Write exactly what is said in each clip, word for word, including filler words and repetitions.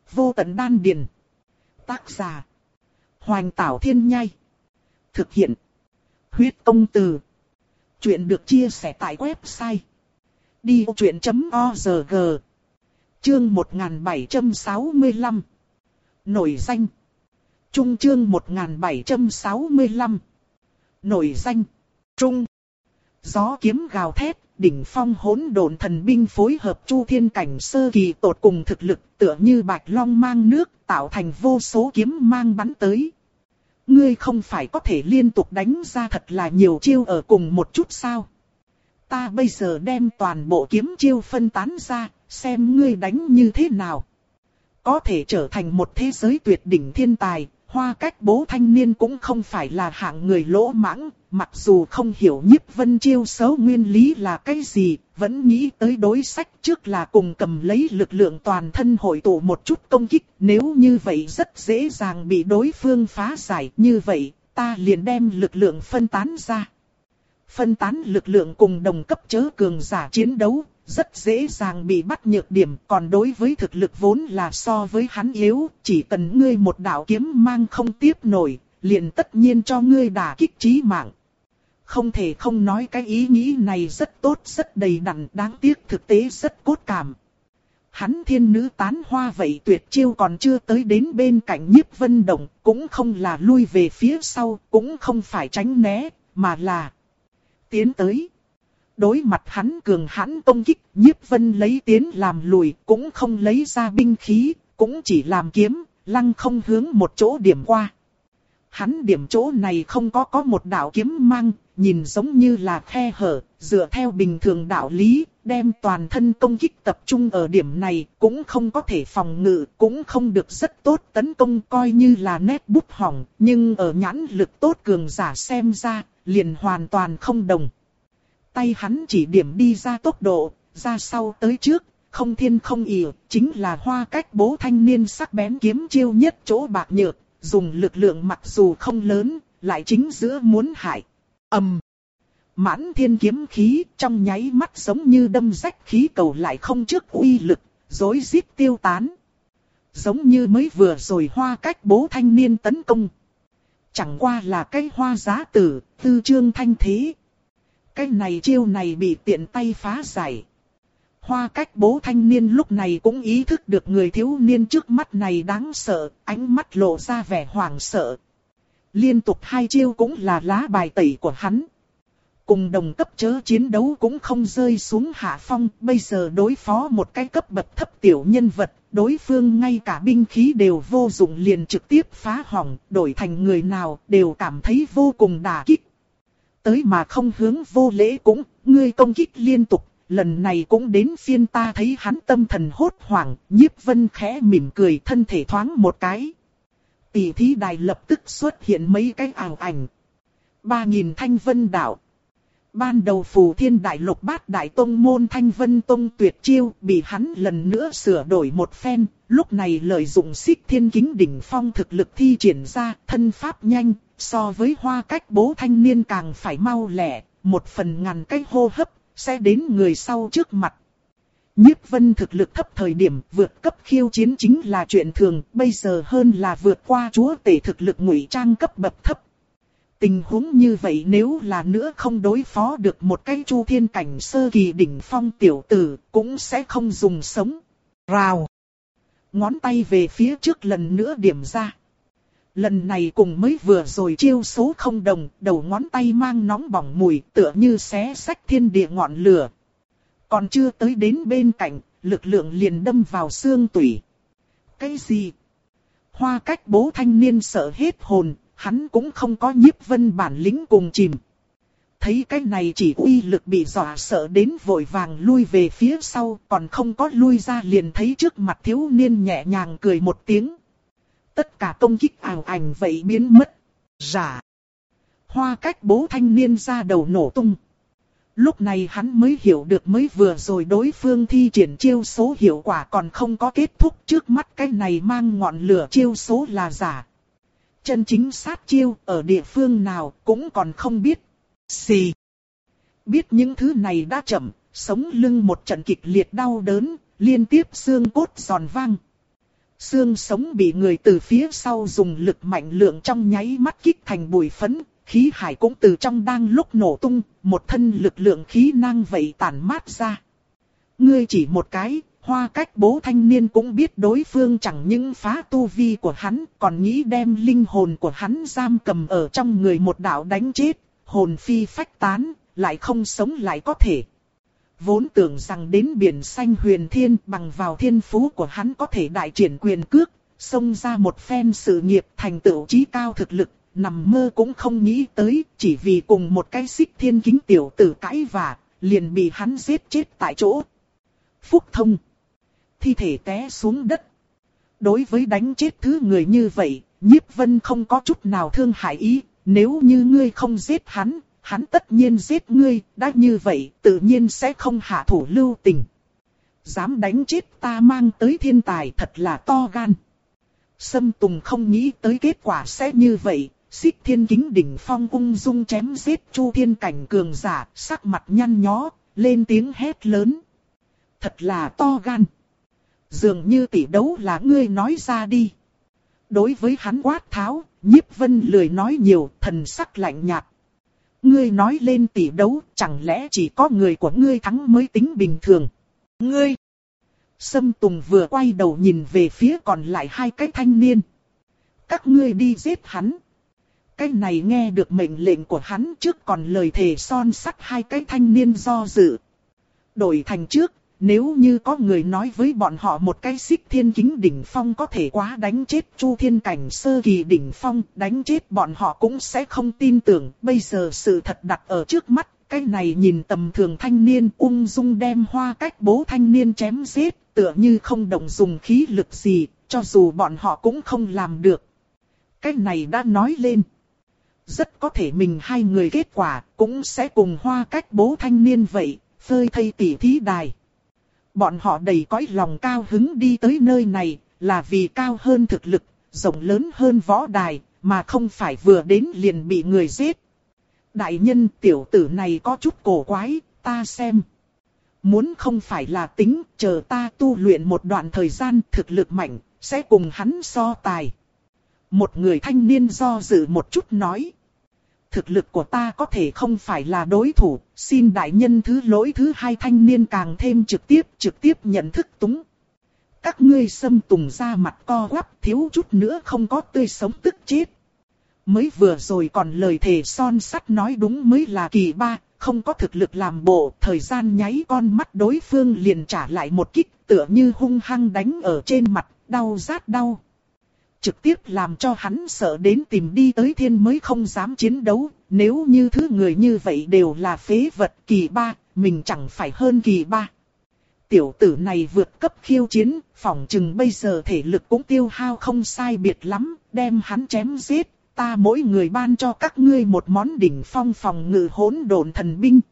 Vô tận đan điền. Tác giả. Hoành Tảo Thiên Nhai. Thực hiện. Huyết Công Từ. Chuyện được chia sẻ tại website đi vô chuyện chấm org. Chương một nghìn bảy trăm sáu mươi lăm. Nổi danh. Trung chương một nghìn bảy trăm sáu mươi lăm. Nổi danh. Trung. Gió kiếm gào thét, đỉnh phong hỗn độn thần binh phối hợp chu thiên cảnh sơ kỳ tột cùng thực lực, tựa như bạch long mang nước, tạo thành vô số kiếm mang bắn tới. Ngươi không phải có thể liên tục đánh ra thật là nhiều chiêu ở cùng một chút sao? Ta bây giờ đem toàn bộ kiếm chiêu phân tán ra, xem ngươi đánh như thế nào. Có thể trở thành một thế giới tuyệt đỉnh thiên tài, Hoa Cách Bố thanh niên cũng không phải là hạng người lỗ mãng, mặc dù không hiểu Nhiếp Vân chiêu số nguyên lý là cái gì, vẫn nghĩ tới đối sách trước là cùng cầm lấy lực lượng toàn thân hội tụ một chút công kích, nếu như vậy rất dễ dàng bị đối phương phá giải, như vậy ta liền đem lực lượng phân tán ra. Phân tán lực lượng cùng đồng cấp chớ cường giả chiến đấu, rất dễ dàng bị bắt nhược điểm, còn đối với thực lực vốn là so với hắn yếu, chỉ cần ngươi một đạo kiếm mang không tiếp nổi, liền tất nhiên cho ngươi đả kích chí mạng. Không thể không nói cái ý nghĩ này rất tốt, rất đầy đặn, đáng tiếc thực tế rất cốt cảm. Hắn thiên nữ tán hoa vậy tuyệt chiêu còn chưa tới đến bên cạnh Nhiếp Vân Động, cũng không là lui về phía sau, cũng không phải tránh né, mà là tiến tới. Đối mặt hắn cường hãn công kích, Nhiếp Vân lấy tiến làm lùi, cũng không lấy ra binh khí, cũng chỉ làm kiếm, lăng không hướng một chỗ điểm qua. Hắn điểm chỗ này không có có một đạo kiếm mang, nhìn giống như là khe hở, dựa theo bình thường đạo lý, đem toàn thân công kích tập trung ở điểm này, cũng không có thể phòng ngự, cũng không được rất tốt tấn công, coi như là nét bút hỏng, nhưng ở nhãn lực tốt cường giả xem ra, liền hoàn toàn không đồng. Tay hắn chỉ điểm đi ra tốc độ, ra sau tới trước, không thiên không ỉa, chính là Hoa Cách Bố thanh niên sắc bén kiếm chiêu nhất chỗ bạc nhược, dùng lực lượng mặc dù không lớn, lại chính giữa muốn hại. Ầm. Mãn thiên kiếm khí trong nháy mắt giống như đâm rách khí cầu lại không trước uy lực, rối rít tiêu tán. Giống như mới vừa rồi Hoa Cách Bố thanh niên tấn công. Chẳng qua là cái hoa giá tử, tư chương thanh thế. Cái này chiêu này bị tiện tay phá giải. Hoa Cách Bố thanh niên lúc này cũng ý thức được người thiếu niên trước mắt này đáng sợ, ánh mắt lộ ra vẻ hoảng sợ. Liên tục hai chiêu cũng là lá bài tẩy của hắn. Cùng đồng cấp chớ chiến đấu cũng không rơi xuống hạ phong, bây giờ đối phó một cái cấp bậc thấp tiểu nhân vật, đối phương ngay cả binh khí đều vô dụng liền trực tiếp phá hỏng, đổi thành người nào đều cảm thấy vô cùng đả kích. Tới mà không hướng vô lễ cũng, ngươi công kích liên tục, lần này cũng đến phiên ta thấy hắn tâm thần hốt hoảng, Nhiếp Vân khẽ mỉm cười thân thể thoáng một cái. Tỷ thí đài lập tức xuất hiện mấy cái ảo ảnh. Ba nghìn thanh vân đạo. Ban đầu Phù Thiên Đại Lục Bát Đại Tông môn Thanh Vân Tông tuyệt chiêu bị hắn lần nữa sửa đổi một phen, lúc này lợi dụng Xích Thiên Kính đỉnh phong thực lực thi triển ra, thân pháp nhanh, so với Hoa Cách Bố thanh niên càng phải mau lẹ, một phần ngàn cái hô hấp, sẽ đến người sau trước mặt. Nhiếp Vân thực lực thấp thời điểm vượt cấp khiêu chiến chính là chuyện thường, bây giờ hơn là vượt qua chúa tể thực lực ngụy trang cấp bậc thấp. Tình huống như vậy nếu là nữa không đối phó được một cái chu thiên cảnh sơ kỳ đỉnh phong tiểu tử, cũng sẽ không dùng sống. Rào. Ngón tay về phía trước lần nữa điểm ra. Lần này cùng mới vừa rồi chiêu số không đồng, đầu ngón tay mang nóng bỏng mùi tựa như xé xách thiên địa ngọn lửa. Còn chưa tới đến bên cạnh, lực lượng liền đâm vào xương tủy. Cái gì? Hoa Cách Bố thanh niên sợ hết hồn. Hắn cũng không có Nhiếp Vân bản lĩnh cùng chìm. Thấy cái này chỉ uy lực bị dọa sợ đến vội vàng lui về phía sau, còn không có lui ra liền thấy trước mặt thiếu niên nhẹ nhàng cười một tiếng. Tất cả công kích ảo ảnh vậy biến mất. Giả. Hoa Cách Bố thanh niên ra đầu nổ tung. Lúc này hắn mới hiểu được mới vừa rồi đối phương thi triển chiêu số hiệu quả còn không có kết thúc, trước mắt cái này mang ngọn lửa chiêu số là giả. Chân chính sát chiêu ở địa phương nào cũng còn không biết. Xì. Biết những thứ này đã chậm, sống lưng một trận kịch liệt đau đớn, liên tiếp xương cốt giòn vang. Xương sống bị người từ phía sau dùng lực mạnh lượng trong nháy mắt kích thành bụi phấn, khí hải cũng từ trong đang lúc nổ tung, một thân lực lượng khí năng vậy tản mát ra. Ngươi chỉ một cái, Hoa Cách Bố thanh niên cũng biết đối phương chẳng những phá tu vi của hắn, còn nghĩ đem linh hồn của hắn giam cầm ở trong người một đạo đánh chết, hồn phi phách tán, lại không sống lại có thể. Vốn tưởng rằng đến biển xanh huyền thiên bằng vào thiên phú của hắn có thể đại triển quyền cước, xông ra một phen sự nghiệp thành tựu chí cao thực lực, nằm mơ cũng không nghĩ tới, chỉ vì cùng một cái xích thiên kính tiểu tử cãi vả, liền bị hắn giết chết tại chỗ. Phúc thông. Thi thể té xuống đất. Đối với đánh chết thứ người như vậy, Nhiếp Vân không có chút nào thương hại ý, nếu như ngươi không giết hắn, hắn tất nhiên giết ngươi, đã như vậy tự nhiên sẽ không hạ thủ lưu tình. Dám đánh chết ta mang tới thiên tài thật là to gan. Sâm Tùng không nghĩ tới kết quả sẽ như vậy, Xích Thiên Kính đỉnh phong ung dung chém giết Chu Thiên cảnh cường giả, sắc mặt nhăn nhó, lên tiếng hét lớn. Thật là to gan. Dường như tỷ đấu là ngươi nói ra đi. Đối với hắn quát tháo, Nhiếp Vân lười nói nhiều, thần sắc lạnh nhạt. Ngươi nói lên tỷ đấu, chẳng lẽ chỉ có người của ngươi thắng mới tính bình thường? Ngươi! Sâm Tùng vừa quay đầu nhìn về phía còn lại hai cái thanh niên. Các ngươi đi giết hắn. Cái này nghe được mệnh lệnh của hắn trước còn lời thề son sắt hai cái thanh niên do dự. Đổi thành trước, nếu như có người nói với bọn họ một cái Xích Thiên Kính đỉnh phong có thể quá đánh chết Chu Thiên cảnh sơ kỳ đỉnh phong, đánh chết bọn họ cũng sẽ không tin tưởng. Bây giờ sự thật đặt ở trước mắt, cái này nhìn tầm thường thanh niên ung dung đem Hoa Cách Bố thanh niên chém giết, tựa như không động dùng khí lực gì, cho dù bọn họ cũng không làm được. Cái này đã nói lên. Rất có thể mình hai người kết quả cũng sẽ cùng Hoa Cách Bố thanh niên vậy, phơi thây tỉ thí đài. Bọn họ đầy cõi lòng cao hứng đi tới nơi này, là vì cao hơn thực lực, rộng lớn hơn võ đài, mà không phải vừa đến liền bị người giết. Đại nhân tiểu tử này có chút cổ quái, ta xem. Muốn không phải là tính, chờ ta tu luyện một đoạn thời gian thực lực mạnh, sẽ cùng hắn so tài. Một người thanh niên do dự một chút nói. Thực lực của ta có thể không phải là đối thủ, xin đại nhân thứ lỗi. Thứ hai thanh niên càng thêm trực tiếp, trực tiếp nhận thức túng. Các ngươi Sâm Tùng ra mặt co quắp, thiếu chút nữa không có tươi sống tức chết. Mới vừa rồi còn lời thề son sắt nói đúng mới là kỳ ba, không có thực lực làm bộ, thời gian nháy con mắt đối phương liền trả lại một kích, tựa như hung hăng đánh ở trên mặt, đau rát đau. Trực tiếp làm cho hắn sợ đến tìm đi tới thiên mới không dám chiến đấu, nếu như thứ người như vậy đều là phế vật kỳ ba, mình chẳng phải hơn kỳ ba. Tiểu tử này vượt cấp khiêu chiến, phỏng chừng bây giờ thể lực cũng tiêu hao không sai biệt lắm, đem hắn chém giết, ta mỗi người ban cho các ngươi một món đỉnh phong phòng ngự hỗn độn thần binh.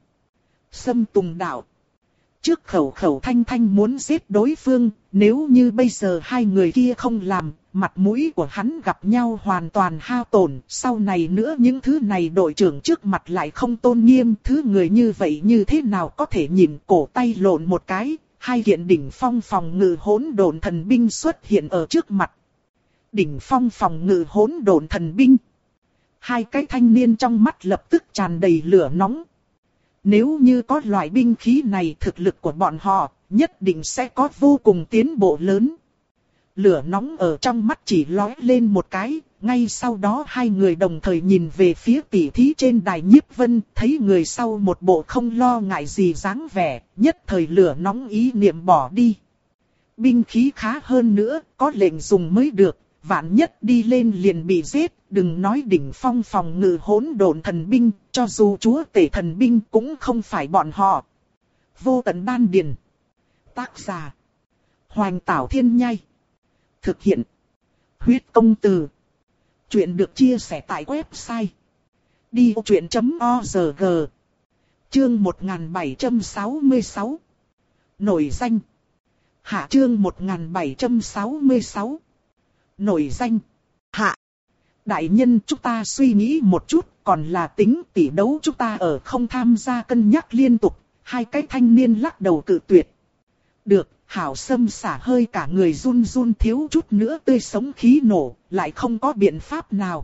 Sâm Tùng đạo. Trước khẩu khẩu thanh thanh muốn giết đối phương, nếu như bây giờ hai người kia không làm, mặt mũi của hắn gặp nhau hoàn toàn hao tổn. Sau này nữa những thứ này đội trưởng trước mặt lại không tôn nghiêm, thứ người như vậy như thế nào có thể nhìn, cổ tay lộn một cái, hai kiện đỉnh phong phòng ngự hỗn độn thần binh xuất hiện ở trước mặt. Đỉnh phong phòng ngự hỗn độn thần binh. Hai cái thanh niên trong mắt lập tức tràn đầy lửa nóng. Nếu như có loại binh khí này, thực lực của bọn họ nhất định sẽ có vô cùng tiến bộ lớn. Lửa nóng ở trong mắt chỉ lóe lên một cái, ngay sau đó hai người đồng thời nhìn về phía tỷ thí trên đài Nhiếp Vân, thấy người sau một bộ không lo ngại gì dáng vẻ, nhất thời lửa nóng ý niệm bỏ đi. Binh khí khá hơn nữa, có lệnh dùng mới được, vạn nhất đi lên liền bị giết, đừng nói đỉnh phong phòng ngự hỗn độn thần binh, cho dù chúa tể thần binh cũng không phải bọn họ. Vô tận đan điền. Tác giả. Hoành Tảo Thiên Nhai. Thực hiện. Huyết công từ. Chuyện được chia sẻ tại website. đi ô chuyện chấm o rờ giê. Chương một nghìn bảy trăm sáu mươi sáu. Nổi danh. Hạ chương một nghìn bảy trăm sáu mươi sáu. Nổi danh. Hạ. Đại nhân chúng ta suy nghĩ một chút, còn là tính tỷ đấu chúng ta ở không tham gia cân nhắc liên tục. Hai cái thanh niên lắc đầu cự tuyệt. Được, Hảo Sâm xả hơi cả người run run thiếu chút nữa tươi sống khí nổ, lại không có biện pháp nào.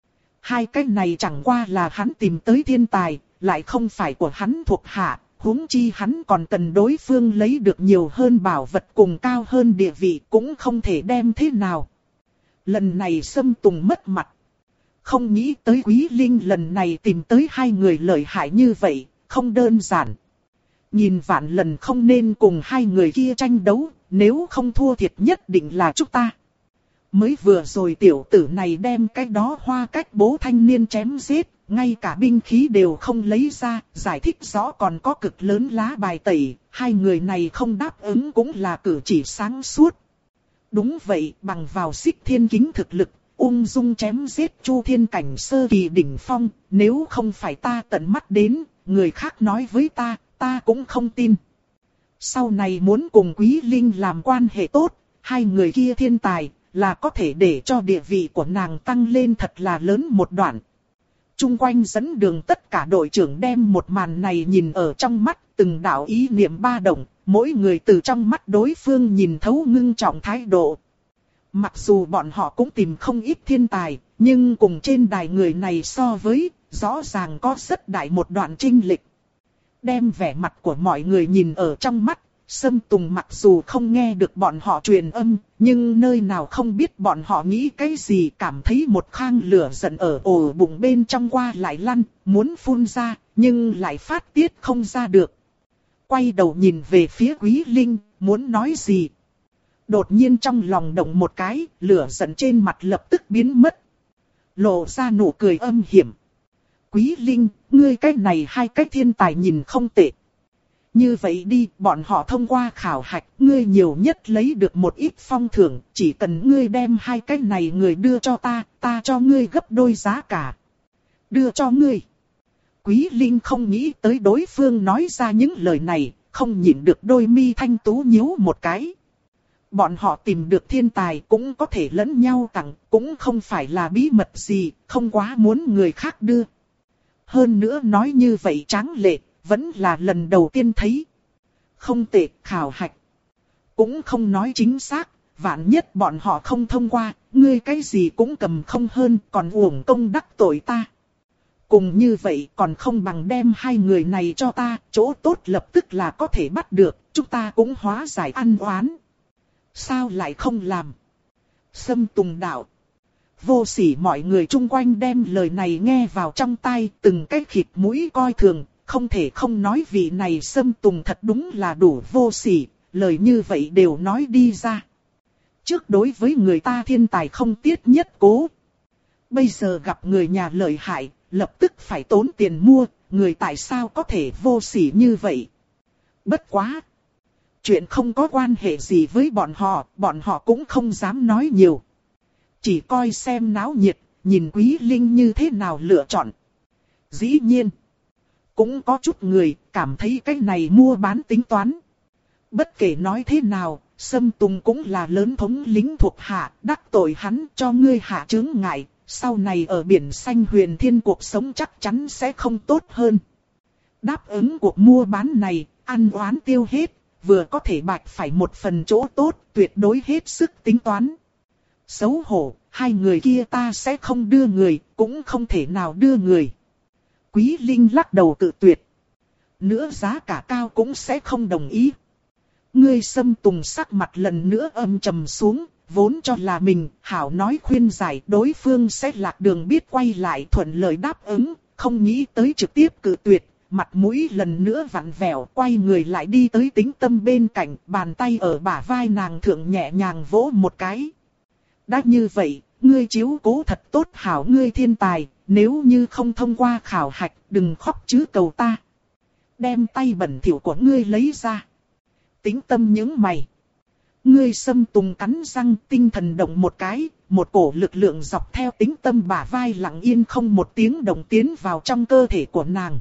Hai cái này chẳng qua là hắn tìm tới thiên tài, lại không phải của hắn thuộc hạ, huống chi hắn còn cần đối phương lấy được nhiều hơn bảo vật cùng cao hơn địa vị cũng không thể đem thế nào. Lần này Sâm Tùng mất mặt. Không nghĩ tới Quý Linh lần này tìm tới hai người lợi hại như vậy, không đơn giản. Nhìn vạn lần không nên cùng hai người kia tranh đấu, nếu không thua thiệt nhất định là chúng ta. Mới vừa rồi tiểu tử này đem cái đó hoa cách bố thanh niên chém giết, ngay cả binh khí đều không lấy ra, giải thích rõ còn có cực lớn lá bài tẩy, hai người này không đáp ứng cũng là cử chỉ sáng suốt. Đúng vậy, bằng vào Xích Thiên Kính thực lực, ung dung chém giết Chu Thiên cảnh sơ kỳ đỉnh phong, nếu không phải ta tận mắt đến, người khác nói với ta, ta cũng không tin. Sau này muốn cùng Quý Linh làm quan hệ tốt, hai người kia thiên tài, là có thể để cho địa vị của nàng tăng lên thật là lớn một đoạn. Trung quanh dẫn đường tất cả đội trưởng đem một màn này nhìn ở trong mắt, từng đạo ý niệm ba động, mỗi người từ trong mắt đối phương nhìn thấu ngưng trọng thái độ. Mặc dù bọn họ cũng tìm không ít thiên tài, nhưng cùng trên đài người này so với, rõ ràng có rất đại một đoạn chênh lệch. Đem vẻ mặt của mọi người nhìn ở trong mắt, Sâm Tùng mặc dù không nghe được bọn họ truyền âm, nhưng nơi nào không biết bọn họ nghĩ cái gì, cảm thấy một khang lửa giận ở ổ bụng bên trong qua lại lăn, muốn phun ra, nhưng lại phát tiết không ra được. Quay đầu nhìn về phía Quý Linh, muốn nói gì. Đột nhiên trong lòng động một cái, lửa giận trên mặt lập tức biến mất. Lộ ra nụ cười âm hiểm. Quý Linh, ngươi cái này hai cái thiên tài nhìn không tệ. Như vậy đi, bọn họ thông qua khảo hạch, ngươi nhiều nhất lấy được một ít phong thưởng, chỉ cần ngươi đem hai cái này người đưa cho ta, ta cho ngươi gấp đôi giá cả. Đưa cho ngươi. Quý Linh không nghĩ tới đối phương nói ra những lời này, không nhịn được đôi mi thanh tú nhíu một cái. Bọn họ tìm được thiên tài cũng có thể lẫn nhau tặng, cũng không phải là bí mật gì, không quá muốn người khác đưa. Hơn nữa nói như vậy tráng lệ, vẫn là lần đầu tiên thấy. Không tệ, khảo hạch. Cũng không nói chính xác, vạn nhất bọn họ không thông qua, ngươi cái gì cũng cầm không hơn, còn uổng công đắc tội ta. Cùng như vậy còn không bằng đem hai người này cho ta, chỗ tốt lập tức là có thể bắt được, chúng ta cũng hóa giải ăn oán. Sao lại không làm? Sâm Tùng đạo. Vô sỉ mọi người chung quanh đem lời này nghe vào trong tai, từng cái khịt mũi coi thường, không thể không nói vị này Sâm Tùng thật đúng là đủ vô sỉ, lời như vậy đều nói đi ra. Trước đối với người ta thiên tài không tiết nhất cố. Bây giờ gặp người nhà lợi hại, lập tức phải tốn tiền mua, người tại sao có thể vô sỉ như vậy? Bất quá! Chuyện không có quan hệ gì với bọn họ, bọn họ cũng không dám nói nhiều. Chỉ coi xem náo nhiệt, nhìn Quý Linh như thế nào lựa chọn. Dĩ nhiên, cũng có chút người cảm thấy cái này mua bán tính toán. Bất kể nói thế nào, Sâm Tùng cũng là lớn thống lĩnh thuộc hạ, đắc tội hắn cho ngươi hạ chướng ngại, sau này ở biển xanh huyền thiên cuộc sống chắc chắn sẽ không tốt hơn. Đáp ứng cuộc mua bán này, ăn oán tiêu hết, vừa có thể bạch phải một phần chỗ tốt, tuyệt đối hết sức tính toán. Xấu hổ, hai người kia ta sẽ không đưa người, cũng không thể nào đưa người. Quý Linh lắc đầu tự tuyệt. Nữa giá cả cao cũng sẽ không đồng ý. Ngươi Sâm Tùng sắc mặt lần nữa âm trầm xuống, vốn cho là mình, hảo nói khuyên giải đối phương sẽ lạc đường biết quay lại thuận lợi đáp ứng, không nghĩ tới trực tiếp cự tuyệt, mặt mũi lần nữa vặn vẹo, quay người lại đi tới Tĩnh Tâm bên cạnh, bàn tay ở bả vai nàng thượng nhẹ nhàng vỗ một cái. Đã như vậy, ngươi chiếu cố thật tốt hảo ngươi thiên tài, nếu như không thông qua khảo hạch, đừng khóc chứ cầu ta. Đem tay bẩn thỉu của ngươi lấy ra. Tĩnh Tâm nhướng mày. Ngươi Sâm Tùng cắn răng, tinh thần động một cái, một cổ lực lượng dọc theo Tĩnh Tâm bả vai lặng yên không một tiếng động tiến vào trong cơ thể của nàng.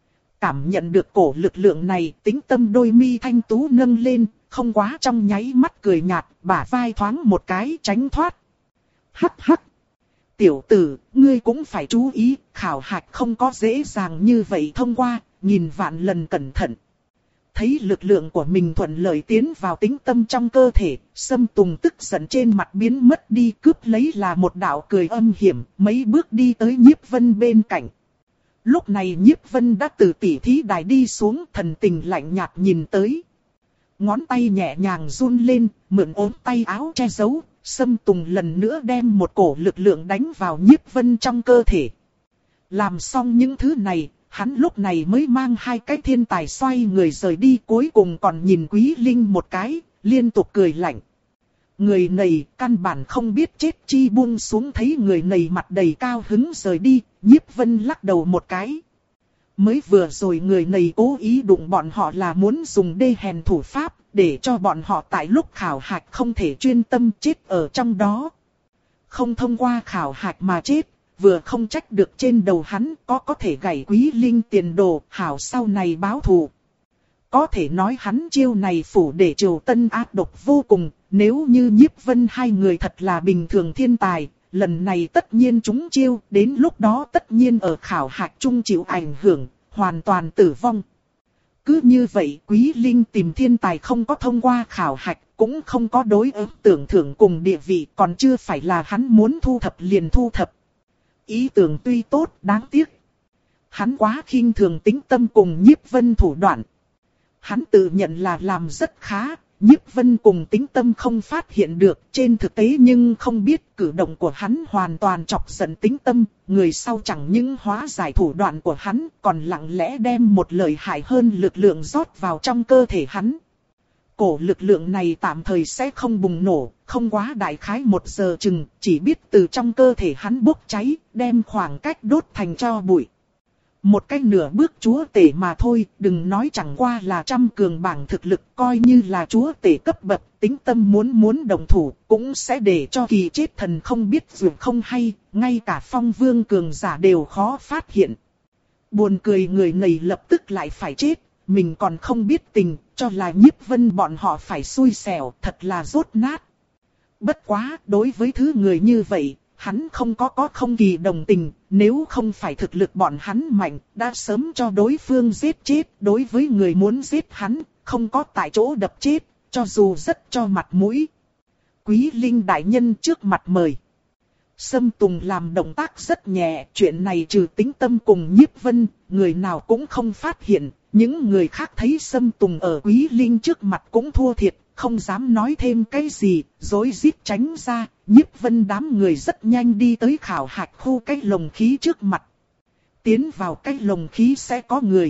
Cảm nhận được cổ lực lượng này, Tĩnh Tâm đôi mi thanh tú nâng lên, không quá trong nháy mắt cười nhạt, bả vai thoáng một cái tránh thoát. Hắc hắc. Tiểu tử, ngươi cũng phải chú ý, khảo hạch không có dễ dàng như vậy thông qua, nhìn vạn lần cẩn thận. Thấy lực lượng của mình thuận lợi tiến vào tĩnh tâm trong cơ thể, Sâm Tùng tức giận trên mặt biến mất đi, cướp lấy là một đạo cười âm hiểm, mấy bước đi tới Nhiếp Vân bên cạnh. Lúc này Nhiếp Vân đã từ tỷ thí đài đi xuống, thần tình lạnh nhạt nhìn tới. Ngón tay nhẹ nhàng run lên, mượn ốm tay áo che giấu, Sâm Tùng lần nữa đem một cổ lực lượng đánh vào Nhiếp Vân trong cơ thể. Làm xong những thứ này, hắn lúc này mới mang hai cái thiên tài xoay người rời đi, cuối cùng còn nhìn Quý Linh một cái, liên tục cười lạnh. Người này căn bản không biết chết chi buông xuống, thấy người này mặt đầy cao hứng rời đi, Nhiếp Vân lắc đầu một cái. Mới vừa rồi người này cố ý đụng bọn họ là muốn dùng đê hèn thủ pháp, để cho bọn họ tại lúc khảo hạch không thể chuyên tâm chết ở trong đó. Không thông qua khảo hạch mà chết, vừa không trách được trên đầu hắn có có thể gảy Quý Linh tiền đồ, hảo sau này báo thù. Có thể nói hắn chiêu này phủ để Triều Tân ác độc vô cùng, nếu như Nhiếp Vân hai người thật là bình thường thiên tài, lần này tất nhiên chúng chiêu, đến lúc đó tất nhiên ở khảo hạch chung chịu ảnh hưởng, hoàn toàn tử vong. Cứ như vậy Quý Linh tìm thiên tài không có thông qua khảo hạch, cũng không có đối ứng tưởng thưởng cùng địa vị, còn chưa phải là hắn muốn thu thập liền thu thập. Ý tưởng tuy tốt, đáng tiếc. Hắn quá khinh thường Tĩnh Tâm cùng Nhiếp Vân thủ đoạn. Hắn tự nhận là làm rất khá, Nhiếp Vân cùng Tĩnh Tâm không phát hiện được, trên thực tế nhưng không biết cử động của hắn hoàn toàn chọc giận Tĩnh Tâm, người sau chẳng những hóa giải thủ đoạn của hắn, còn lặng lẽ đem một lợi hại hơn lực lượng rót vào trong cơ thể hắn. Cổ lực lượng này tạm thời sẽ không bùng nổ, không quá đại khái một giờ chừng, chỉ biết từ trong cơ thể hắn bốc cháy, đem khoảng cách đốt thành tro bụi. Một cách nửa bước chúa tể mà thôi, đừng nói chẳng qua là trăm cường bảng thực lực, coi như là chúa tể cấp bậc, Tĩnh Tâm muốn muốn đồng thủ, cũng sẽ để cho kỳ chết thần không biết dù không hay, ngay cả phong vương cường giả đều khó phát hiện. Buồn cười người này lập tức lại phải chết, mình còn không biết tình, cho là Nhiếp Vân bọn họ phải xui xẻo, thật là rốt nát. Bất quá, đối với thứ người như vậy, hắn không có có không kỳ đồng tình, nếu không phải thực lực bọn hắn mạnh, đã sớm cho đối phương giết chết. Đối với người muốn giết hắn, không có tại chỗ đập chết, cho dù rất cho mặt mũi. Quý Linh đại nhân trước mặt mời. Sâm Tùng làm động tác rất nhẹ, chuyện này trừ Tĩnh Tâm cùng Nhiếp Vân, người nào cũng không phát hiện. Những người khác thấy Sâm Tùng ở Quý Linh trước mặt cũng thua thiệt, không dám nói thêm cái gì, rối rít tránh ra. Nhiếp Vân đám người rất nhanh đi tới khảo hạch khu cái lồng khí trước mặt. Tiến vào cái lồng khí sẽ có người.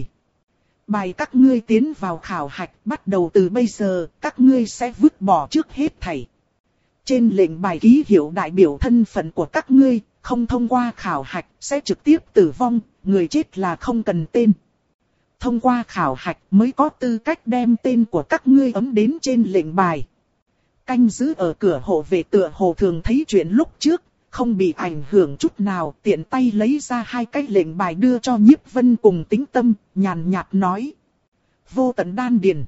Bài các ngươi tiến vào khảo hạch, bắt đầu từ bây giờ, các ngươi sẽ vứt bỏ trước hết thảy. Trên lệnh bài ký hiệu đại biểu thân phận của các ngươi, không thông qua khảo hạch, sẽ trực tiếp tử vong, người chết là không cần tên. Thông qua khảo hạch mới có tư cách đem tên của các ngươi ấm đến trên lệnh bài. Canh giữ ở cửa hộ vệ tựa hồ thường thấy chuyện lúc trước, không bị ảnh hưởng chút nào, tiện tay lấy ra hai cái lệnh bài đưa cho Nhiếp Vân cùng Tĩnh Tâm, nhàn nhạt nói. Vô Tận Đan Điền.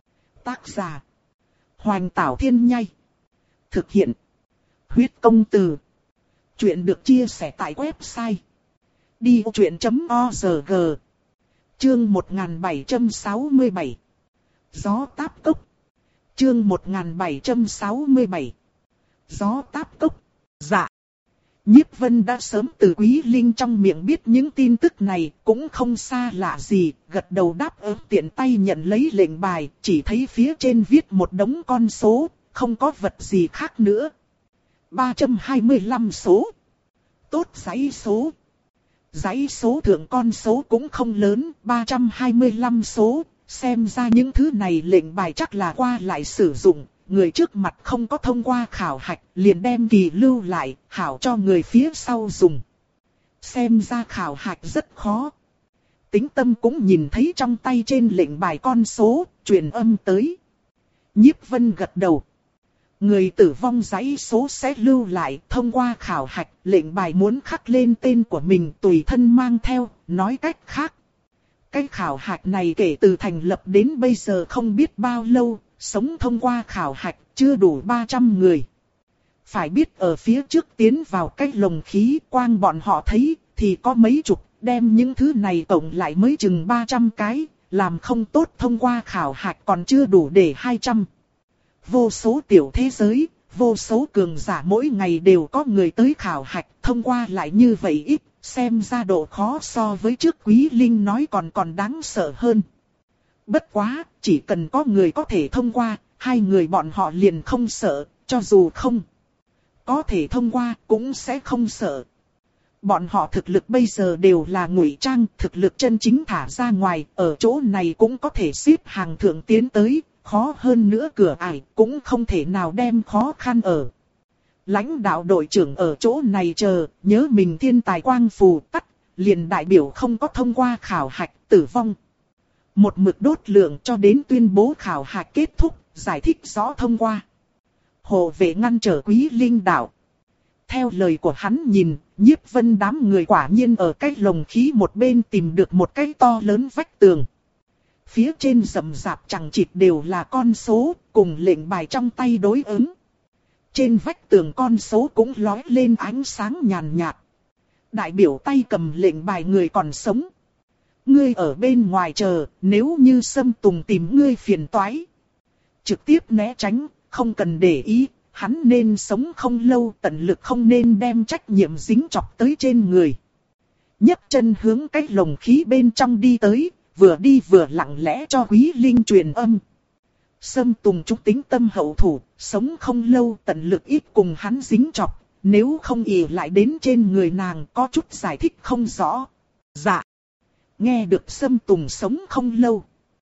Tác giả. Hoành Tảo Thiên Nhai. Thực hiện. Huyết Công Từ. Chuyện được chia sẻ tại website. đi vô chuyện chấm org. Chương một nghìn bảy trăm sáu mươi bảy. Gió Táp Cốc. Chương một nghìn bảy trăm sáu mươi bảy. Gió Táp Cốc. Dạ. Nhiếp Vân đã sớm từ Quý Linh trong miệng biết những tin tức này, cũng không xa lạ gì, gật đầu đáp ứng, tiện tay nhận lấy lệnh bài, chỉ thấy phía trên viết một đống con số, không có vật gì khác nữa. ba trăm hai mươi lăm số. Tốt dãy số. Dãy số thượng con số cũng không lớn, ba trăm hai mươi lăm số, xem ra những thứ này lệnh bài chắc là qua lại sử dụng, người trước mặt không có thông qua khảo hạch, liền đem kỳ lưu lại, hảo cho người phía sau dùng. Xem ra khảo hạch rất khó. Tĩnh Tâm cũng nhìn thấy trong tay trên lệnh bài con số, truyền âm tới. Nhiếp Vân gật đầu. Người tử vong dãy số sẽ lưu lại, thông qua khảo hạch, lệnh bài muốn khắc lên tên của mình tùy thân mang theo, nói cách khác. Cái khảo hạch này kể từ thành lập đến bây giờ không biết bao lâu, sống thông qua khảo hạch chưa đủ ba trăm người. Phải biết ở phía trước tiến vào cái lồng khí quang bọn họ thấy thì có mấy chục, đem những thứ này tổng lại mới chừng ba trăm cái, làm không tốt thông qua khảo hạch còn chưa đủ để hai trăm. Vô số tiểu thế giới, vô số cường giả mỗi ngày đều có người tới khảo hạch, thông qua lại như vậy ít, xem ra độ khó so với trước Quý Linh nói còn còn đáng sợ hơn. Bất quá, chỉ cần có người có thể thông qua, hai người bọn họ liền không sợ, cho dù không có thể thông qua cũng sẽ không sợ. Bọn họ thực lực bây giờ đều là ngụy trang, thực lực chân chính thả ra ngoài, ở chỗ này cũng có thể xếp hàng thượng tiến tới, khó hơn nữa cửa ải cũng không thể nào đem khó khăn ở. Lãnh đạo đội trưởng ở chỗ này chờ, nhớ mình thiên tài quang phù tắt, liền đại biểu không có thông qua khảo hạch tử vong. Một mực đốt lượng cho đến tuyên bố khảo hạch kết thúc, giải thích rõ thông qua. Hộ vệ ngăn trở Quý Linh đạo. Theo lời của hắn nhìn, Nhiếp Vân đám người quả nhiên ở cái lồng khí một bên tìm được một cái to lớn vách tường. Phía trên rậm rạp chẳng chịt đều là con số, cùng lệnh bài trong tay đối ứng. Trên vách tường con số cũng lóe lên ánh sáng nhàn nhạt. Đại biểu tay cầm lệnh bài người còn sống. Ngươi ở bên ngoài chờ, nếu như Sâm Tùng tìm ngươi phiền toái, trực tiếp né tránh, không cần để ý, hắn nên sống không lâu, tận lực không nên đem trách nhiệm dính chọc tới trên người. Nhấc chân hướng cái lồng khí bên trong đi tới, vừa đi vừa lặng lẽ cho Quý Linh truyền âm. Sâm Tùng trúc tính tâm hậu thủ, sống không lâu, tận lực ít cùng hắn dính chọc, nếu không ì lại đến trên người nàng có chút giải thích không rõ. Dạ. Nghe được Sâm Tùng sống không lâu,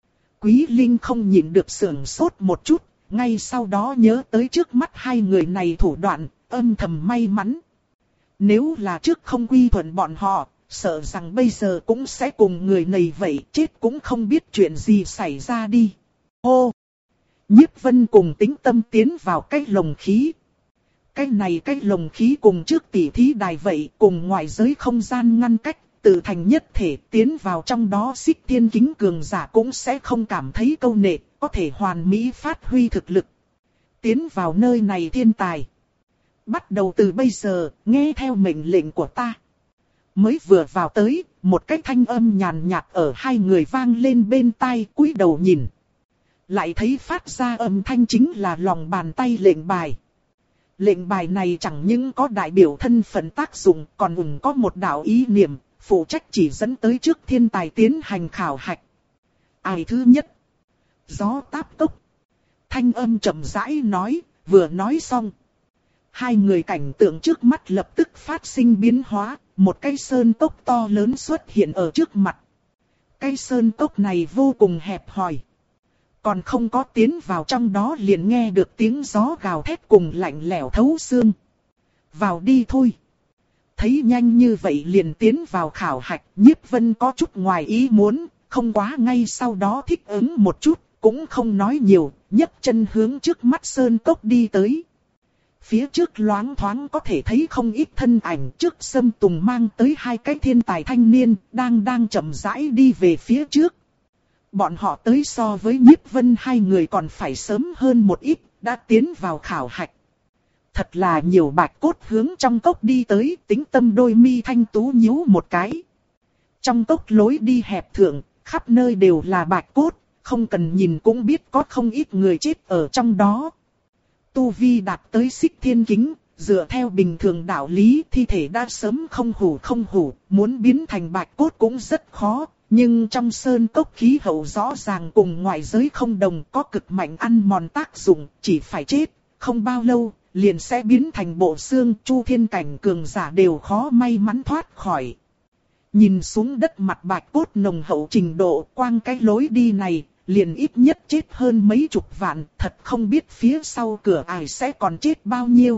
Quý Linh không nhịn được sưởng sốt một chút, ngay sau đó nhớ tới trước mắt hai người này thủ đoạn, âm thầm may mắn. Nếu là trước không quy thuận bọn họ, sợ rằng bây giờ cũng sẽ cùng người này vậy, chết cũng không biết chuyện gì xảy ra đi. Ô! Nhiếp Vân cùng Tĩnh Tâm tiến vào cái lồng khí. Cái này cái lồng khí cùng trước tỷ thí đài vậy, cùng ngoại giới không gian ngăn cách, tự thành nhất thể, tiến vào trong đó Xích Thiên Kính cường giả cũng sẽ không cảm thấy câu nệ, có thể hoàn mỹ phát huy thực lực. Tiến vào nơi này thiên tài. Bắt đầu từ bây giờ, nghe theo mệnh lệnh của ta. Mới vừa vào tới, một cái thanh âm nhàn nhạt ở hai người vang lên bên tai, cúi đầu nhìn. Lại thấy phát ra âm thanh chính là lòng bàn tay lệnh bài. Lệnh bài này chẳng những có đại biểu thân phận tác dụng, còn ủng có một đạo ý niệm, phụ trách chỉ dẫn tới trước thiên tài tiến hành khảo hạch. Ai thứ nhất? Gió Táp Cốc. Thanh âm chậm rãi nói, vừa nói xong. Hai người cảnh tượng trước mắt lập tức phát sinh biến hóa, một cái sơn cốc to lớn xuất hiện ở trước mặt. Cái sơn cốc này vô cùng hẹp hòi. Còn không có tiến vào trong đó liền nghe được tiếng gió gào thét cùng lạnh lẽo thấu xương. Vào đi thôi. Thấy nhanh như vậy liền tiến vào khảo hạch, Nhiếp Vân có chút ngoài ý muốn, không quá ngay sau đó thích ứng một chút, cũng không nói nhiều, nhấc chân hướng trước mắt sơn cốc đi tới. Phía trước loáng thoáng có thể thấy không ít thân ảnh, trước Sâm Tùng mang tới hai cái thiên tài thanh niên, đang đang chậm rãi đi về phía trước. Bọn họ tới so với Nhiếp Vân hai người còn phải sớm hơn một ít, đã tiến vào khảo hạch. Thật là nhiều bạch cốt hướng trong cốc đi tới, Tĩnh Tâm đôi mi thanh tú nhíu một cái. Trong cốc lối đi hẹp thượng, khắp nơi đều là bạch cốt, không cần nhìn cũng biết có không ít người chết ở trong đó. Tu vi đạt tới Xích Thiên Kính, dựa theo bình thường đạo lý thi thể đã sớm không hủ không hủ, muốn biến thành bạch cốt cũng rất khó. Nhưng trong sơn cốc khí hậu rõ ràng cùng ngoại giới không đồng, có cực mạnh ăn mòn tác dụng, chỉ phải chết, không bao lâu, liền sẽ biến thành bộ xương. Chu thiên cảnh cường giả đều khó may mắn thoát khỏi. Nhìn xuống đất mặt bạch cốt nồng hậu trình độ, quang cái lối đi này, liền ít nhất chết hơn mấy chục vạn, thật không biết phía sau cửa ải sẽ còn chết bao nhiêu.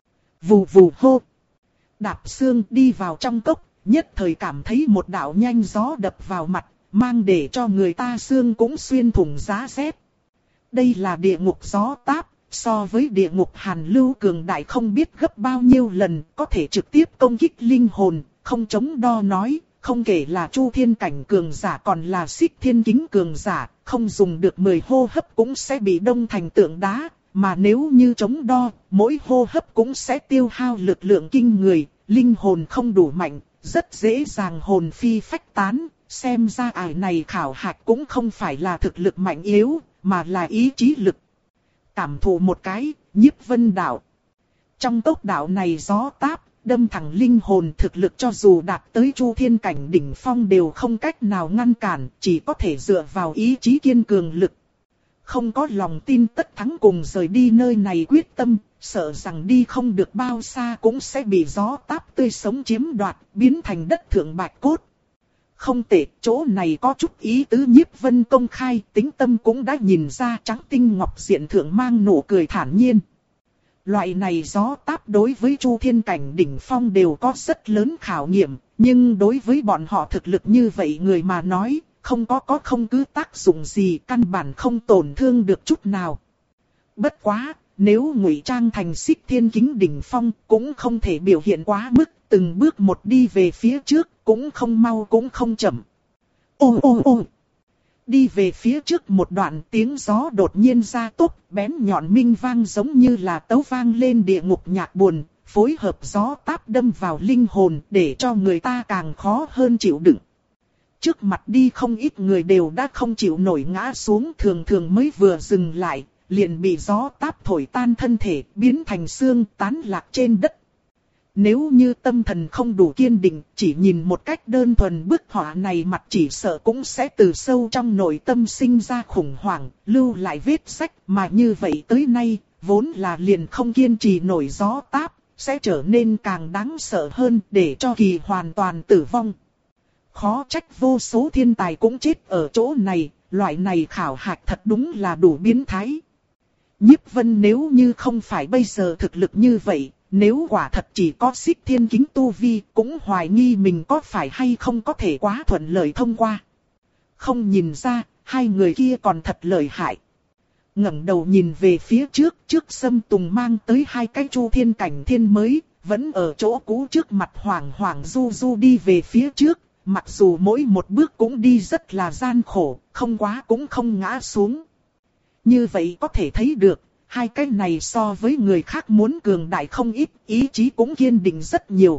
Vù vù hô. Đạp xương đi vào trong cốc. Nhất thời cảm thấy một đạo nhanh gió đập vào mặt, mang để cho người ta xương cũng xuyên thủng giá rét. Đây là địa ngục gió táp, so với địa ngục hàn lưu cường đại không biết gấp bao nhiêu lần, có thể trực tiếp công kích linh hồn, không chống đo nói, không kể là Chu thiên cảnh cường giả còn là Xích Thiên Kính cường giả, không dùng được mười hô hấp cũng sẽ bị đông thành tượng đá, mà nếu như chống đo, mỗi hô hấp cũng sẽ tiêu hao lực lượng kinh người, linh hồn không đủ mạnh. Rất dễ dàng hồn phi phách tán, xem ra ải này khảo hạch cũng không phải là thực lực mạnh yếu, mà là ý chí lực. Cảm thụ một cái, Nhiếp Vân đạo. Trong tốc đạo này gió táp, đâm thẳng linh hồn, thực lực cho dù đạt tới Chu Thiên cảnh đỉnh phong đều không cách nào ngăn cản, chỉ có thể dựa vào ý chí kiên cường lực. Không có lòng tin tất thắng cùng rời đi nơi này quyết tâm, sợ rằng đi không được bao xa cũng sẽ bị gió táp tươi sống chiếm đoạt, biến thành đất thượng bạch cốt. Không tệ, chỗ này có chút ý tứ. Nhiếp Vân công khai, tính tâm cũng đã nhìn ra. Trắng tinh ngọc diện thượng mang nụ cười thản nhiên. Loại này gió táp đối với Chu Thiên cảnh đỉnh phong đều có rất lớn khảo nghiệm, nhưng đối với bọn họ thực lực như vậy người mà nói, không có có không cứ tác dụng gì, căn bản không tổn thương được chút nào. Bất quá, nếu ngụy trang thành Xích Thiên Kính đỉnh phong cũng không thể biểu hiện quá mức, từng bước một đi về phía trước, cũng không mau cũng không chậm. Ô ô ô! Đi về phía trước một đoạn, tiếng gió đột nhiên ra tốc, bén nhọn minh vang giống như là tấu vang lên địa ngục nhạc buồn, phối hợp gió táp đâm vào linh hồn để cho người ta càng khó hơn chịu đựng. Trước mặt đi không ít người đều đã không chịu nổi ngã xuống, thường thường mới vừa dừng lại, liền bị gió táp thổi tan thân thể, biến thành xương tán lạc trên đất. Nếu như tâm thần không đủ kiên định, chỉ nhìn một cách đơn thuần bức họa này mặt chỉ sợ cũng sẽ từ sâu trong nội tâm sinh ra khủng hoảng, lưu lại vết sách, mà như vậy tới nay, vốn là liền không kiên trì nổi gió táp, sẽ trở nên càng đáng sợ hơn để cho Kỳ hoàn toàn tử vong. Khó trách vô số thiên tài cũng chết ở chỗ này, loại này khảo hạch thật đúng là đủ biến thái. Nhiếp Vân nếu như không phải bây giờ thực lực như vậy, nếu quả thật chỉ có Xích Thiên Kính tu vi, cũng hoài nghi mình có phải hay không có thể quá thuận lợi thông qua. Không nhìn ra, hai người kia còn thật lợi hại. Ngẩng đầu nhìn về phía trước, trước Sâm Tùng mang tới hai cái Chu Thiên cảnh thiên mới, vẫn ở chỗ cũ trước mặt hoảng hoảng du du đi về phía trước, mặc dù mỗi một bước cũng đi rất là gian khổ, không quá cũng không ngã xuống. Như vậy có thể thấy được, hai cái này so với người khác muốn cường đại không ít, ý chí cũng kiên định rất nhiều.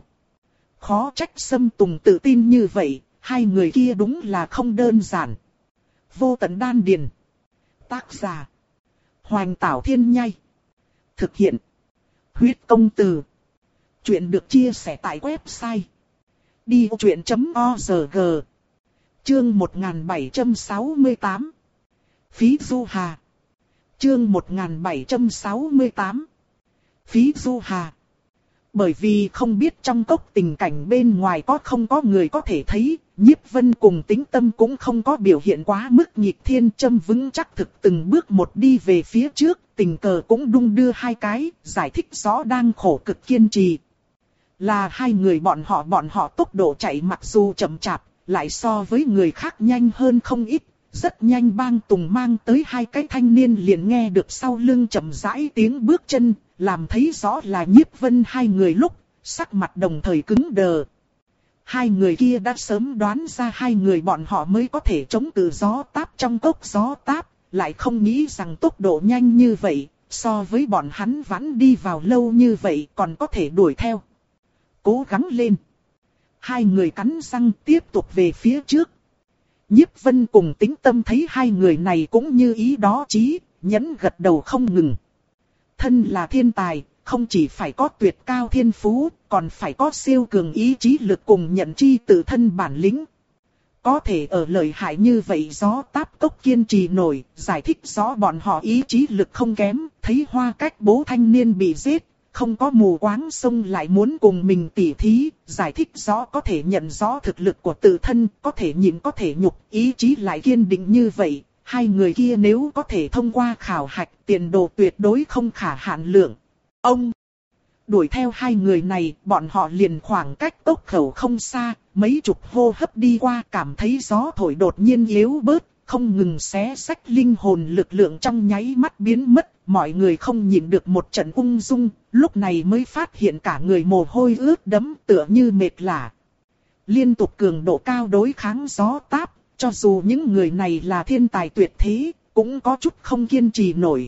Khó trách Sâm Tùng tự tin như vậy, hai người kia đúng là không đơn giản. Vô Tận Đan Điền. Tác giả: Hoành Tảo Thiên Nhai. Thực hiện: Huyết Công Từ. Chuyện được chia sẻ tại website đi ô chuyện chấm org. Chương một nghìn bảy trăm sáu mươi tám. Phí Du Hà. Chương một nghìn bảy trăm sáu mươi tám. Phí Du Hà. Bởi vì không biết trong cốc tình cảnh bên ngoài có không có người có thể thấy, Nhiếp Vân cùng Tính Tâm cũng không có biểu hiện quá mức nghịch thiên, châm vững chắc thực từng bước một đi về phía trước, tình cờ cũng đung đưa hai cái, giải thích rõ đang khổ cực kiên trì. Là hai người bọn họ bọn họ tốc độ chạy mặc dù chậm chạp, lại so với người khác nhanh hơn không ít. Rất nhanh Bang Tùng mang tới hai cái thanh niên liền nghe được sau lưng chậm rãi tiếng bước chân, làm thấy rõ là Nhiếp Vân hai người lúc, sắc mặt đồng thời cứng đờ. Hai người kia đã sớm đoán ra hai người bọn họ mới có thể chống cự gió táp trong cốc gió táp, lại không nghĩ rằng tốc độ nhanh như vậy, so với bọn hắn vẫn đi vào lâu như vậy còn có thể đuổi theo. Cố gắng lên. Hai người cắn răng tiếp tục về phía trước. Nhiếp Vân cùng Tính Tâm thấy hai người này cũng như ý đó chí, nhẫn gật đầu không ngừng. Thân là thiên tài, không chỉ phải có tuyệt cao thiên phú, còn phải có siêu cường ý chí lực cùng nhận chi tự thân bản lĩnh. Có thể ở lợi hại như vậy gió táp cốc kiên trì nổi, giải thích rõ bọn họ ý chí lực không kém, thấy Hoa Cách Bố thanh niên bị giết. Không có mù quáng xông lại muốn cùng mình tỉ thí, giải thích rõ có thể nhận rõ thực lực của tự thân, có thể nhịn có thể nhục, ý chí lại kiên định như vậy. Hai người kia nếu có thể thông qua khảo hạch, tiền đồ tuyệt đối không khả hạn lượng. Ông đuổi theo hai người này, bọn họ liền khoảng cách tốc khẩu không xa, mấy chục hô hấp đi qua cảm thấy gió thổi đột nhiên yếu bớt, không ngừng xé xách linh hồn lực lượng trong nháy mắt biến mất. Mọi người không nhịn được một trận ung dung, lúc này mới phát hiện cả người mồ hôi ướt đẫm tựa như mệt lả. Liên tục cường độ cao đối kháng gió táp, cho dù những người này là thiên tài tuyệt thế, cũng có chút không kiên trì nổi.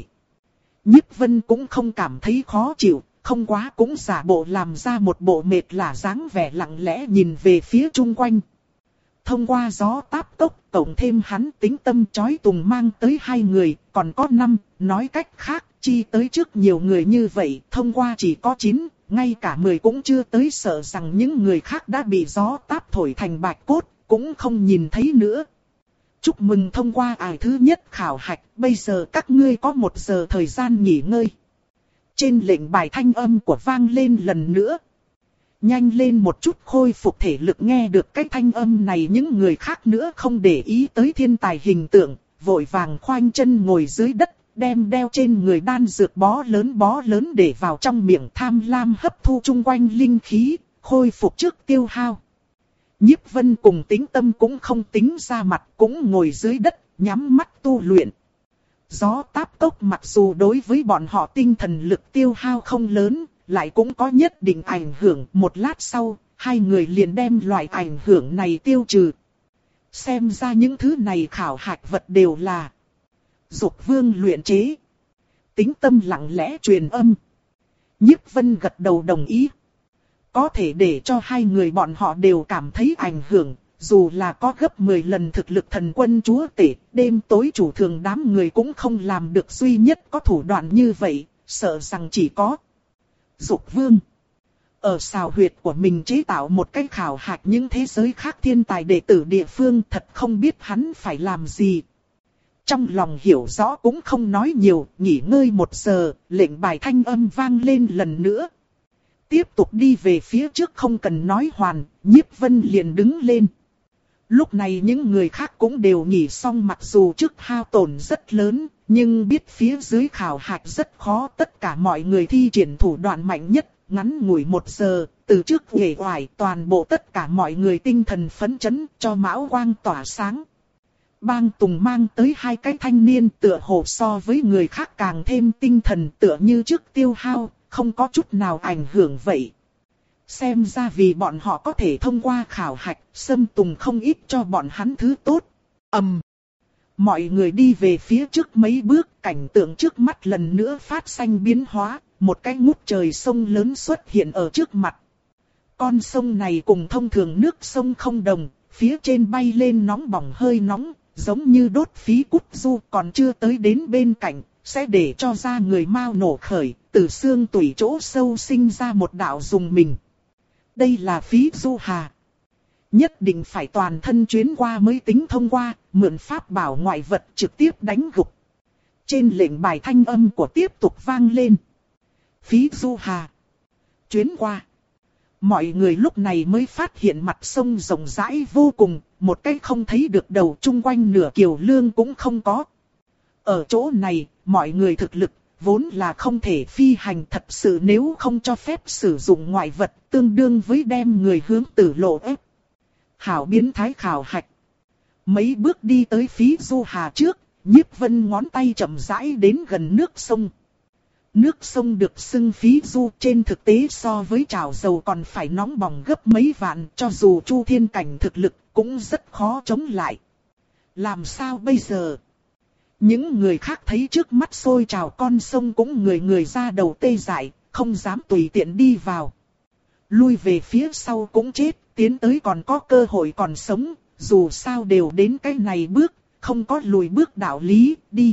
Nhiếp Vân cũng không cảm thấy khó chịu, không quá cũng giả bộ làm ra một bộ mệt lả dáng vẻ lặng lẽ nhìn về phía chung quanh. thông qua gió táp cốc, cộng thêm hắn tính tâm chói tùng mang tới hai người, còn có năm, nói cách khác, chi tới trước nhiều người như vậy, thông qua chỉ có chín, ngay cả mười cũng chưa tới, sợ rằng những người khác đã bị gió táp thổi thành bạch cốt, cũng không nhìn thấy nữa. Chúc mừng thông qua ải thứ nhất khảo hạch, bây giờ các ngươi có một giờ thời gian nghỉ ngơi. Trên lệnh bài thanh âm của vang lên lần nữa. Nhanh lên một chút khôi phục thể lực, nghe được cái thanh âm này những người khác nữa không để ý tới thiên tài hình tượng, vội vàng khoanh chân ngồi dưới đất, đem đeo trên người đan dược bó lớn bó lớn để vào trong miệng, tham lam hấp thu chung quanh linh khí, khôi phục trước tiêu hao. Nhiếp Vân cùng Tĩnh Tâm cũng không tính ra mặt, cũng ngồi dưới đất, nhắm mắt tu luyện. Gió táp cốc mặc dù đối với bọn họ tinh thần lực tiêu hao không lớn, lại cũng có nhất định ảnh hưởng. Một lát sau, hai người liền đem loại ảnh hưởng này tiêu trừ. Xem ra những thứ này khảo hạch vật đều là Dục Vương luyện chế. Tĩnh Tâm lặng lẽ truyền âm. Nhiếp Vân gật đầu đồng ý. Có thể để cho hai người bọn họ đều cảm thấy ảnh hưởng, dù là có gấp mười lần thực lực thần quân chúa tể, đêm tối chủ thường đám người cũng không làm được, duy nhất có thủ đoạn như vậy, sợ rằng chỉ có Dục Vương. Ở xào huyệt của mình chế tạo một cái khảo hạch những thế giới khác thiên tài đệ tử địa phương, thật không biết hắn phải làm gì. Trong lòng hiểu rõ cũng không nói nhiều, nghỉ ngơi một giờ, lệnh bài thanh âm vang lên lần nữa. Tiếp tục đi về phía trước, không cần nói hoàn, Nhiếp Vân liền đứng lên. Lúc này những người khác cũng đều nghỉ xong, mặc dù trước hao tổn rất lớn, nhưng biết phía dưới khảo hạch rất khó, tất cả mọi người thi triển thủ đoạn mạnh nhất, ngắn ngủi một giờ, từ trước uể oải, toàn bộ tất cả mọi người tinh thần phấn chấn, cho mão quang tỏa sáng. Bang Tùng mang tới hai cái thanh niên, tựa hồ so với người khác càng thêm tinh thần, tựa như trước tiêu hao, không có chút nào ảnh hưởng vậy. Xem ra vì bọn họ có thể thông qua khảo hạch, Sâm Tùng không ít cho bọn hắn thứ tốt. ầm, um, mọi người đi về phía trước mấy bước, cảnh tượng trước mắt lần nữa phát sinh biến hóa, một cái ngút trời sông lớn xuất hiện ở trước mặt. Con sông này cùng thông thường nước sông không đồng, phía trên bay lên nóng bỏng hơi nóng, giống như đốt phí cút du, còn chưa tới đến bên cạnh, sẽ để cho da người mau nổ khởi, từ xương tủy chỗ sâu sinh ra một đạo dùng mình. Đây là phí du hà. Nhất định phải toàn thân chuyến qua mới tính thông qua, mượn pháp bảo ngoại vật trực tiếp đánh gục. Trên lệnh bài thanh âm của tiếp tục vang lên. Phí du hà. Chuyến qua. Mọi người lúc này mới phát hiện mặt sông rộng rãi vô cùng, một cái không thấy được đầu, chung quanh nửa kiều lương cũng không có. Ở chỗ này, mọi người thực lực vốn là không thể phi hành, thật sự nếu không cho phép sử dụng ngoại vật, tương đương với đem người hướng tử lộ ép. Hảo biến thái khảo hạch. Mấy bước đi tới phí du hà trước, Nhiếp Vân ngón tay chậm rãi đến gần nước sông. Nước sông được xưng phí du, trên thực tế so với chảo dầu còn phải nóng bỏng gấp mấy vạn, cho dù Chu Thiên cảnh thực lực cũng rất khó chống lại. Làm sao bây giờ? Những người khác thấy trước mắt sôi trào con sông cũng người người ra đầu tê dại, không dám tùy tiện đi vào. Lui về phía sau cũng chết, tiến tới còn có cơ hội còn sống, dù sao đều đến cái này bước, không có lùi bước đạo lý, đi.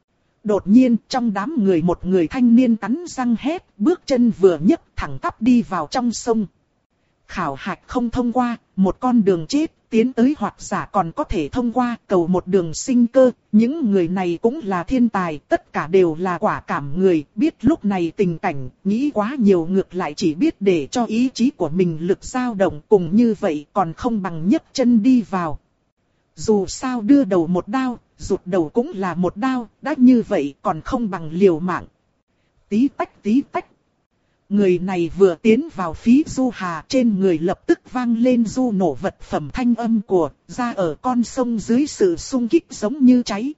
Đột nhiên trong đám người một người thanh niên cắn răng hét, bước chân vừa nhấc thẳng tắp đi vào trong sông. Khảo hạch không thông qua, một con đường chết, tiến tới hoặc giả còn có thể thông qua, cầu một đường sinh cơ. Những người này cũng là thiên tài, tất cả đều là quả cảm người, biết lúc này tình cảnh, nghĩ quá nhiều ngược lại chỉ biết để cho ý chí của mình lực dao động, cùng như vậy còn không bằng nhấc chân đi vào. Dù sao đưa đầu một đao, rụt đầu cũng là một đao, đã như vậy còn không bằng liều mạng. Tí tách tí tách. Người này vừa tiến vào phí du hà, trên người lập tức vang lên du nổ vật phẩm thanh âm của, ra ở con sông dưới sự xung kích giống như cháy.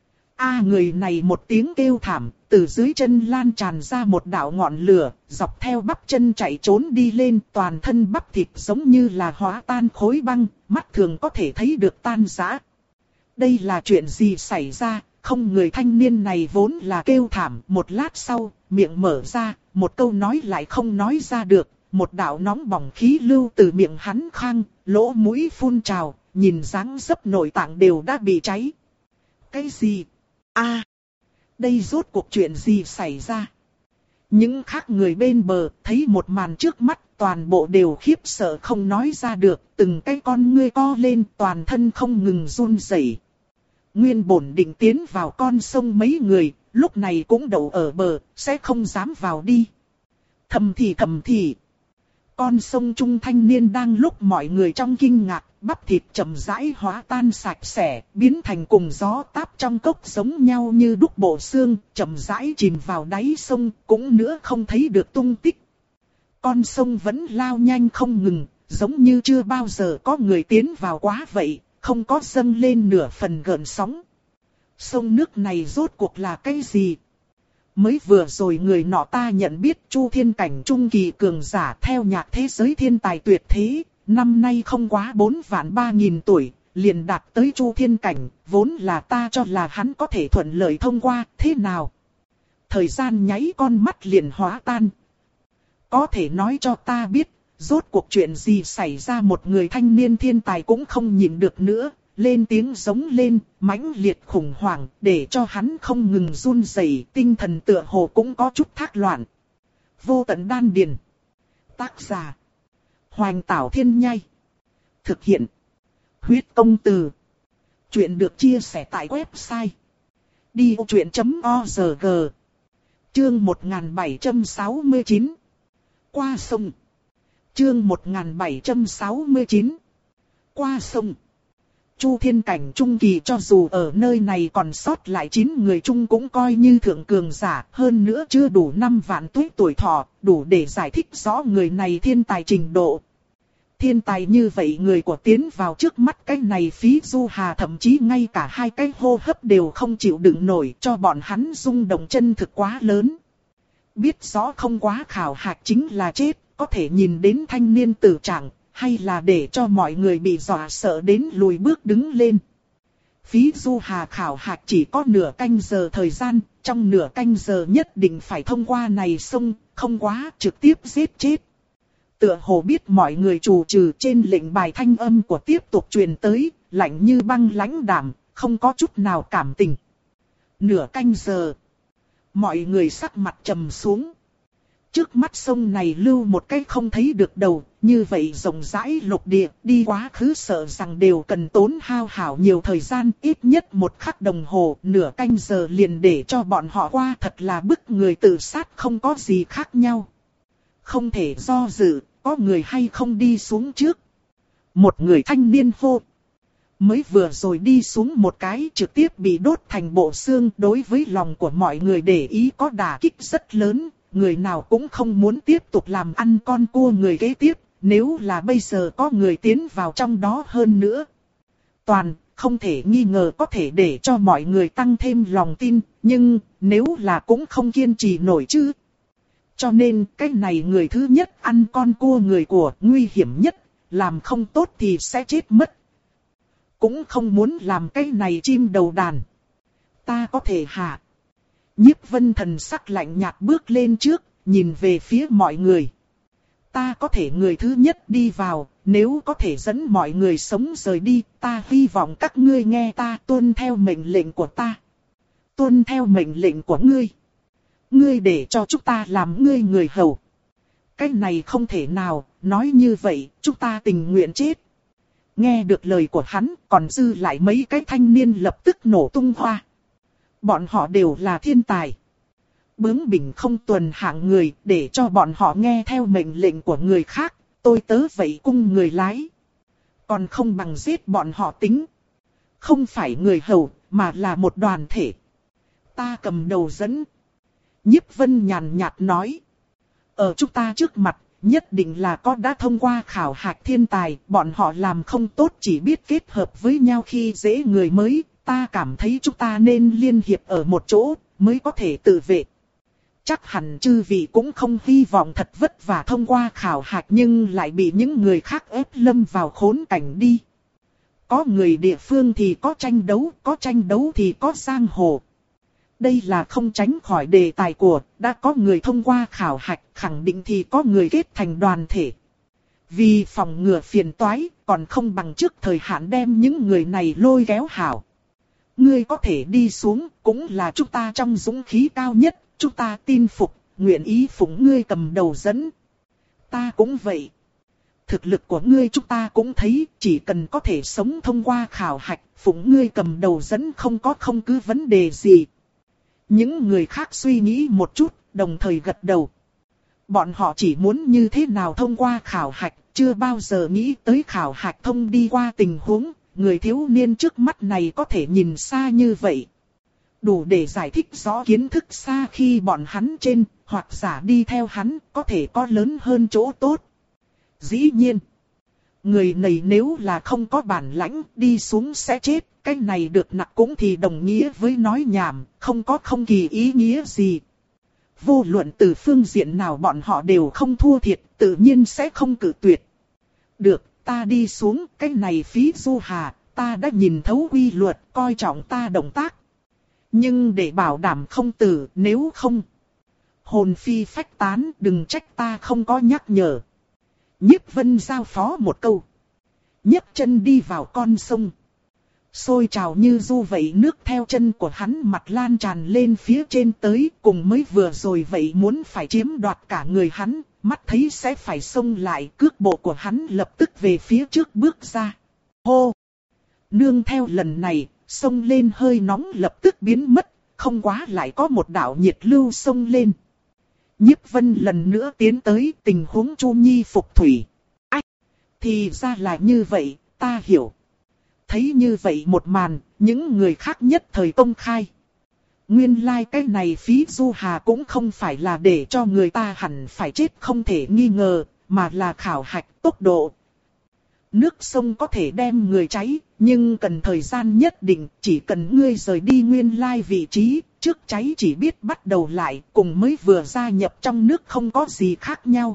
A người này một tiếng kêu thảm, từ dưới chân lan tràn ra một đạo ngọn lửa, dọc theo bắp chân chạy trốn đi lên, toàn thân bắp thịt giống như là hóa tan khối băng, mắt thường có thể thấy được tan rã. Đây là chuyện gì xảy ra? Không, người thanh niên này vốn là kêu thảm, một lát sau, miệng mở ra, một câu nói lại không nói ra được, một đạo nóng bỏng khí lưu từ miệng hắn khang, lỗ mũi phun trào, nhìn dáng dấp nội tạng đều đã bị cháy. Cái gì? A, đây rốt cuộc chuyện gì xảy ra? Những khác người bên bờ thấy một màn trước mắt toàn bộ đều khiếp sợ không nói ra được, từng cái con ngươi co lên toàn thân không ngừng run rẩy. Nguyên bổn định tiến vào con sông mấy người, lúc này cũng đậu ở bờ, sẽ không dám vào đi. Thầm thì thầm thì. Con sông Trung thanh niên đang lúc mọi người trong kinh ngạc, bắp thịt chậm rãi hóa tan sạch sẽ, biến thành cùng gió táp trong cốc giống nhau như đúc bộ xương, chậm rãi chìm vào đáy sông, cũng nữa không thấy được tung tích. Con sông vẫn lao nhanh không ngừng, giống như chưa bao giờ có người tiến vào quá vậy, không có dâng lên nửa phần gợn sóng. Sông nước này rốt cuộc là cái gì? Mới vừa rồi người nọ ta nhận biết Chu Thiên Cảnh trung kỳ cường giả theo nhạc thế giới thiên tài tuyệt thế, năm nay không quá bốn vạn ba nghìn tuổi, liền đạt tới Chu Thiên Cảnh, vốn là ta cho là hắn có thể thuận lợi thông qua, thế nào? Thời gian nháy con mắt liền hóa tan. Có thể nói cho ta biết, rốt cuộc chuyện gì xảy ra, một người thanh niên thiên tài cũng không nhịn được nữa. Lên tiếng giống lên, mãnh liệt khủng hoảng, để cho hắn không ngừng run rẩy, tinh thần tựa hồ cũng có chút thác loạn. Vô tận đan điền. Tác giả: Hoành Tảo Thiên Nhai. Thực hiện: Huyết Công Từ. Chuyện được chia sẻ tại website đi vô chuyện chấm org. Chương một nghìn bảy trăm sáu mươi chín. Qua sông. Chương một nghìn bảy trăm sáu mươi chín. Qua sông. Chu Thiên Cảnh trung kỳ cho dù ở nơi này còn sót lại chín người chung cũng coi như thượng cường giả, hơn nữa chưa đủ năm vạn tuổi tuổi thọ, đủ để giải thích rõ người này thiên tài trình độ. Thiên tài như vậy người của tiến vào trước mắt cái này Phí Du Hà thậm chí ngay cả hai cái hô hấp đều không chịu đựng nổi, cho bọn hắn rung động chân thực quá lớn. Biết rõ không quá khảo hạch chính là chết, có thể nhìn đến thanh niên tử trạng, hay là để cho mọi người bị dọa sợ đến lùi bước đứng lên. Phí Du Hà khảo hạch chỉ có nửa canh giờ thời gian, trong nửa canh giờ nhất định phải thông qua này sông, không quá trực tiếp giết chết. Tựa hồ biết mọi người trù trừ trên lệnh bài thanh âm của tiếp tục truyền tới, lạnh như băng lãnh đạm, không có chút nào cảm tình. Nửa canh giờ, mọi người sắc mặt trầm xuống. Trước mắt sông này lưu một cái không thấy được đầu, như vậy rộng rãi lục địa, đi quá khứ sợ rằng đều cần tốn hao hảo nhiều thời gian, ít nhất một khắc đồng hồ, nửa canh giờ liền để cho bọn họ qua, thật là bức người tự sát không có gì khác nhau. Không thể do dự, có người hay không đi xuống trước. Một người thanh niên hô. Mới vừa rồi đi xuống một cái trực tiếp bị đốt thành bộ xương, đối với lòng của mọi người để ý có đả kích rất lớn. Người nào cũng không muốn tiếp tục làm ăn con cua người kế tiếp, nếu là bây giờ có người tiến vào trong đó hơn nữa. Toàn, không thể nghi ngờ có thể để cho mọi người tăng thêm lòng tin, nhưng nếu là cũng không kiên trì nổi chứ. Cho nên cái này người thứ nhất ăn con cua người của nguy hiểm nhất, làm không tốt thì sẽ chết mất. Cũng không muốn làm cái này chim đầu đàn. Ta có thể hạ. Nhiếp Vân thần sắc lạnh nhạt bước lên trước, nhìn về phía mọi người. Ta có thể người thứ nhất đi vào, nếu có thể dẫn mọi người sống rời đi, ta hy vọng các ngươi nghe ta tuân theo mệnh lệnh của ta. Tuân theo mệnh lệnh của ngươi. Ngươi để cho chúng ta làm ngươi người hầu. Cái này không thể nào, nói như vậy, chúng ta tình nguyện chết. Nghe được lời của hắn, còn dư lại mấy cái thanh niên lập tức nổ tung hoa. Bọn họ đều là thiên tài. Bướng bỉnh không tuần hạng người, để cho bọn họ nghe theo mệnh lệnh của người khác, tôi tớ vậy cung người lái. Còn không bằng giết bọn họ tính. Không phải người hầu, mà là một đoàn thể. Ta cầm đầu dẫn. Nhiếp Vân nhàn nhạt nói. Ở chúng ta trước mặt, nhất định là có đã thông qua khảo hạch thiên tài, bọn họ làm không tốt chỉ biết kết hợp với nhau khi dễ người mới. Ta cảm thấy chúng ta nên liên hiệp ở một chỗ, mới có thể tự vệ. Chắc hẳn chư vị cũng không hy vọng thật vất vả thông qua khảo hạch nhưng lại bị những người khác ép lâm vào khốn cảnh đi. Có người địa phương thì có tranh đấu, có tranh đấu thì có giang hồ. Đây là không tránh khỏi đề tài của, đã có người thông qua khảo hạch, khẳng định thì có người kết thành đoàn thể. Vì phòng ngừa phiền toái, còn không bằng trước thời hạn đem những người này lôi kéo hảo. Ngươi có thể đi xuống, cũng là chúng ta trong dũng khí cao nhất, chúng ta tin phục, nguyện ý phụng ngươi cầm đầu dẫn. Ta cũng vậy. Thực lực của ngươi chúng ta cũng thấy, chỉ cần có thể sống thông qua khảo hạch, phụng ngươi cầm đầu dẫn không có không cứ vấn đề gì. Những người khác suy nghĩ một chút, đồng thời gật đầu. Bọn họ chỉ muốn như thế nào thông qua khảo hạch, chưa bao giờ nghĩ tới khảo hạch thông đi qua tình huống, người thiếu niên trước mắt này có thể nhìn xa như vậy. Đủ để giải thích rõ kiến thức xa khi bọn hắn trên, hoặc giả đi theo hắn, có thể có lớn hơn chỗ tốt. Dĩ nhiên, người này nếu là không có bản lãnh, đi xuống sẽ chết, cái này được nặng cũng thì đồng nghĩa với nói nhảm, không có không kỳ ý nghĩa gì. Vô luận từ phương diện nào bọn họ đều không thua thiệt, tự nhiên sẽ không cự tuyệt. Được, ta đi xuống, cái này phí du hà, ta đã nhìn thấu quy luật, coi trọng ta động tác. Nhưng để bảo đảm không tử, nếu không, hồn phi phách tán, đừng trách ta không có nhắc nhở. Nhiếp Vân giao phó một câu, nhấc chân đi vào con sông. Sôi trào như du vậy, nước theo chân của hắn mặt lan tràn lên phía trên tới, cùng mới vừa rồi vậy muốn phải chiếm đoạt cả người hắn, mắt thấy sẽ phải xông lại, cước bộ của hắn lập tức về phía trước bước ra. Hô! Nương theo lần này, xông lên hơi nóng lập tức biến mất, không quá lại có một đạo nhiệt lưu xông lên. Nhiếp Vân lần nữa tiến tới, tình huống Chu Nhi phục thủy. Ách! Thì ra là như vậy, ta hiểu. Thấy như vậy một màn, những người khác nhất thời công khai. Nguyên lai like cái này phí du hà cũng không phải là để cho người ta hẳn phải chết không thể nghi ngờ, mà là khảo hạch tốc độ. Nước sông có thể đem người cháy, nhưng cần thời gian nhất định, chỉ cần ngươi rời đi nguyên lai like vị trí, trước cháy chỉ biết bắt đầu lại, cùng mới vừa gia nhập trong nước không có gì khác nhau.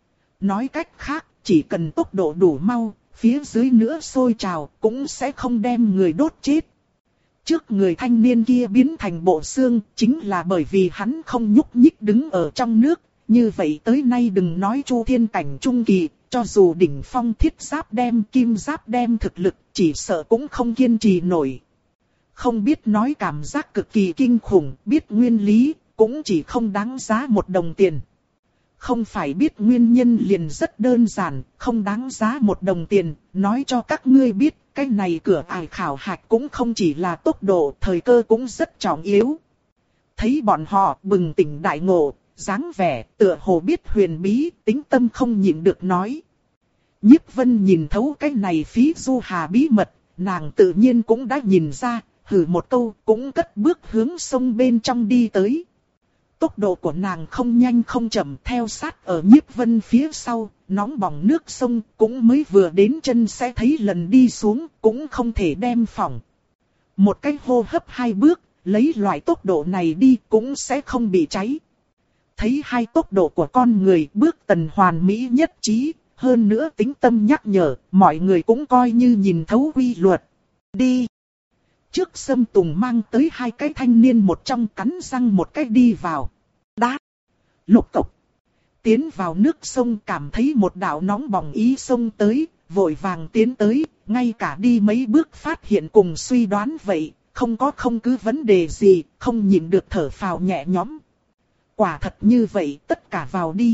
Nói cách khác, chỉ cần tốc độ đủ mau, phía dưới nữa sôi trào, cũng sẽ không đem người đốt chết. Trước người thanh niên kia biến thành bộ xương, chính là bởi vì hắn không nhúc nhích đứng ở trong nước. Như vậy tới nay đừng nói Chu Thiên cảnh trung kỳ, cho dù đỉnh phong thiết giáp đem kim giáp đem thực lực, chỉ sợ cũng không kiên trì nổi. Không biết nói cảm giác cực kỳ kinh khủng, biết nguyên lý, cũng chỉ không đáng giá một đồng tiền. Không phải biết nguyên nhân liền rất đơn giản, không đáng giá một đồng tiền, nói cho các ngươi biết, cái này cửa ải khảo hạch cũng không chỉ là tốc độ, thời cơ cũng rất trọng yếu. Thấy bọn họ bừng tỉnh đại ngộ, dáng vẻ tựa hồ biết huyền bí, tính tâm không nhịn được nói. Nhiếp Vân nhìn thấu cái này phí du hà bí mật, nàng tự nhiên cũng đã nhìn ra, hừ một câu cũng cất bước hướng sông bên trong đi tới. Tốc độ của nàng không nhanh không chậm, theo sát ở Nhiếp Vân phía sau, nóng bỏng nước sông cũng mới vừa đến chân sẽ thấy lần đi xuống, cũng không thể đem phỏng. Một cái hô hấp hai bước, lấy loại tốc độ này đi cũng sẽ không bị cháy. Thấy hai tốc độ của con người bước tần hoàn mỹ nhất trí, hơn nữa tính tâm nhắc nhở, mọi người cũng coi như nhìn thấu quy luật. Đi! Trước Sâm Tùng mang tới hai cái thanh niên một trong cắn răng một cái đi vào. Đá! Lục cộc! Tiến vào nước sông cảm thấy một đạo nóng bỏng ý sông tới, vội vàng tiến tới, ngay cả đi mấy bước phát hiện cùng suy đoán vậy, không có không cứ vấn đề gì, không nhịn được thở phào nhẹ nhõm. Quả thật như vậy, tất cả vào đi.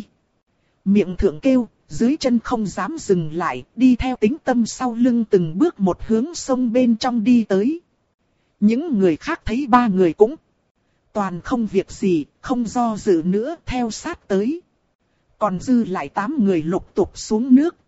Miệng thượng kêu, dưới chân không dám dừng lại, đi theo tính tâm sau lưng từng bước một hướng sông bên trong đi tới. Những người khác thấy ba người cũng toàn không việc gì, không do dự nữa, theo sát tới. Còn dư lại tám người lục tục xuống nước.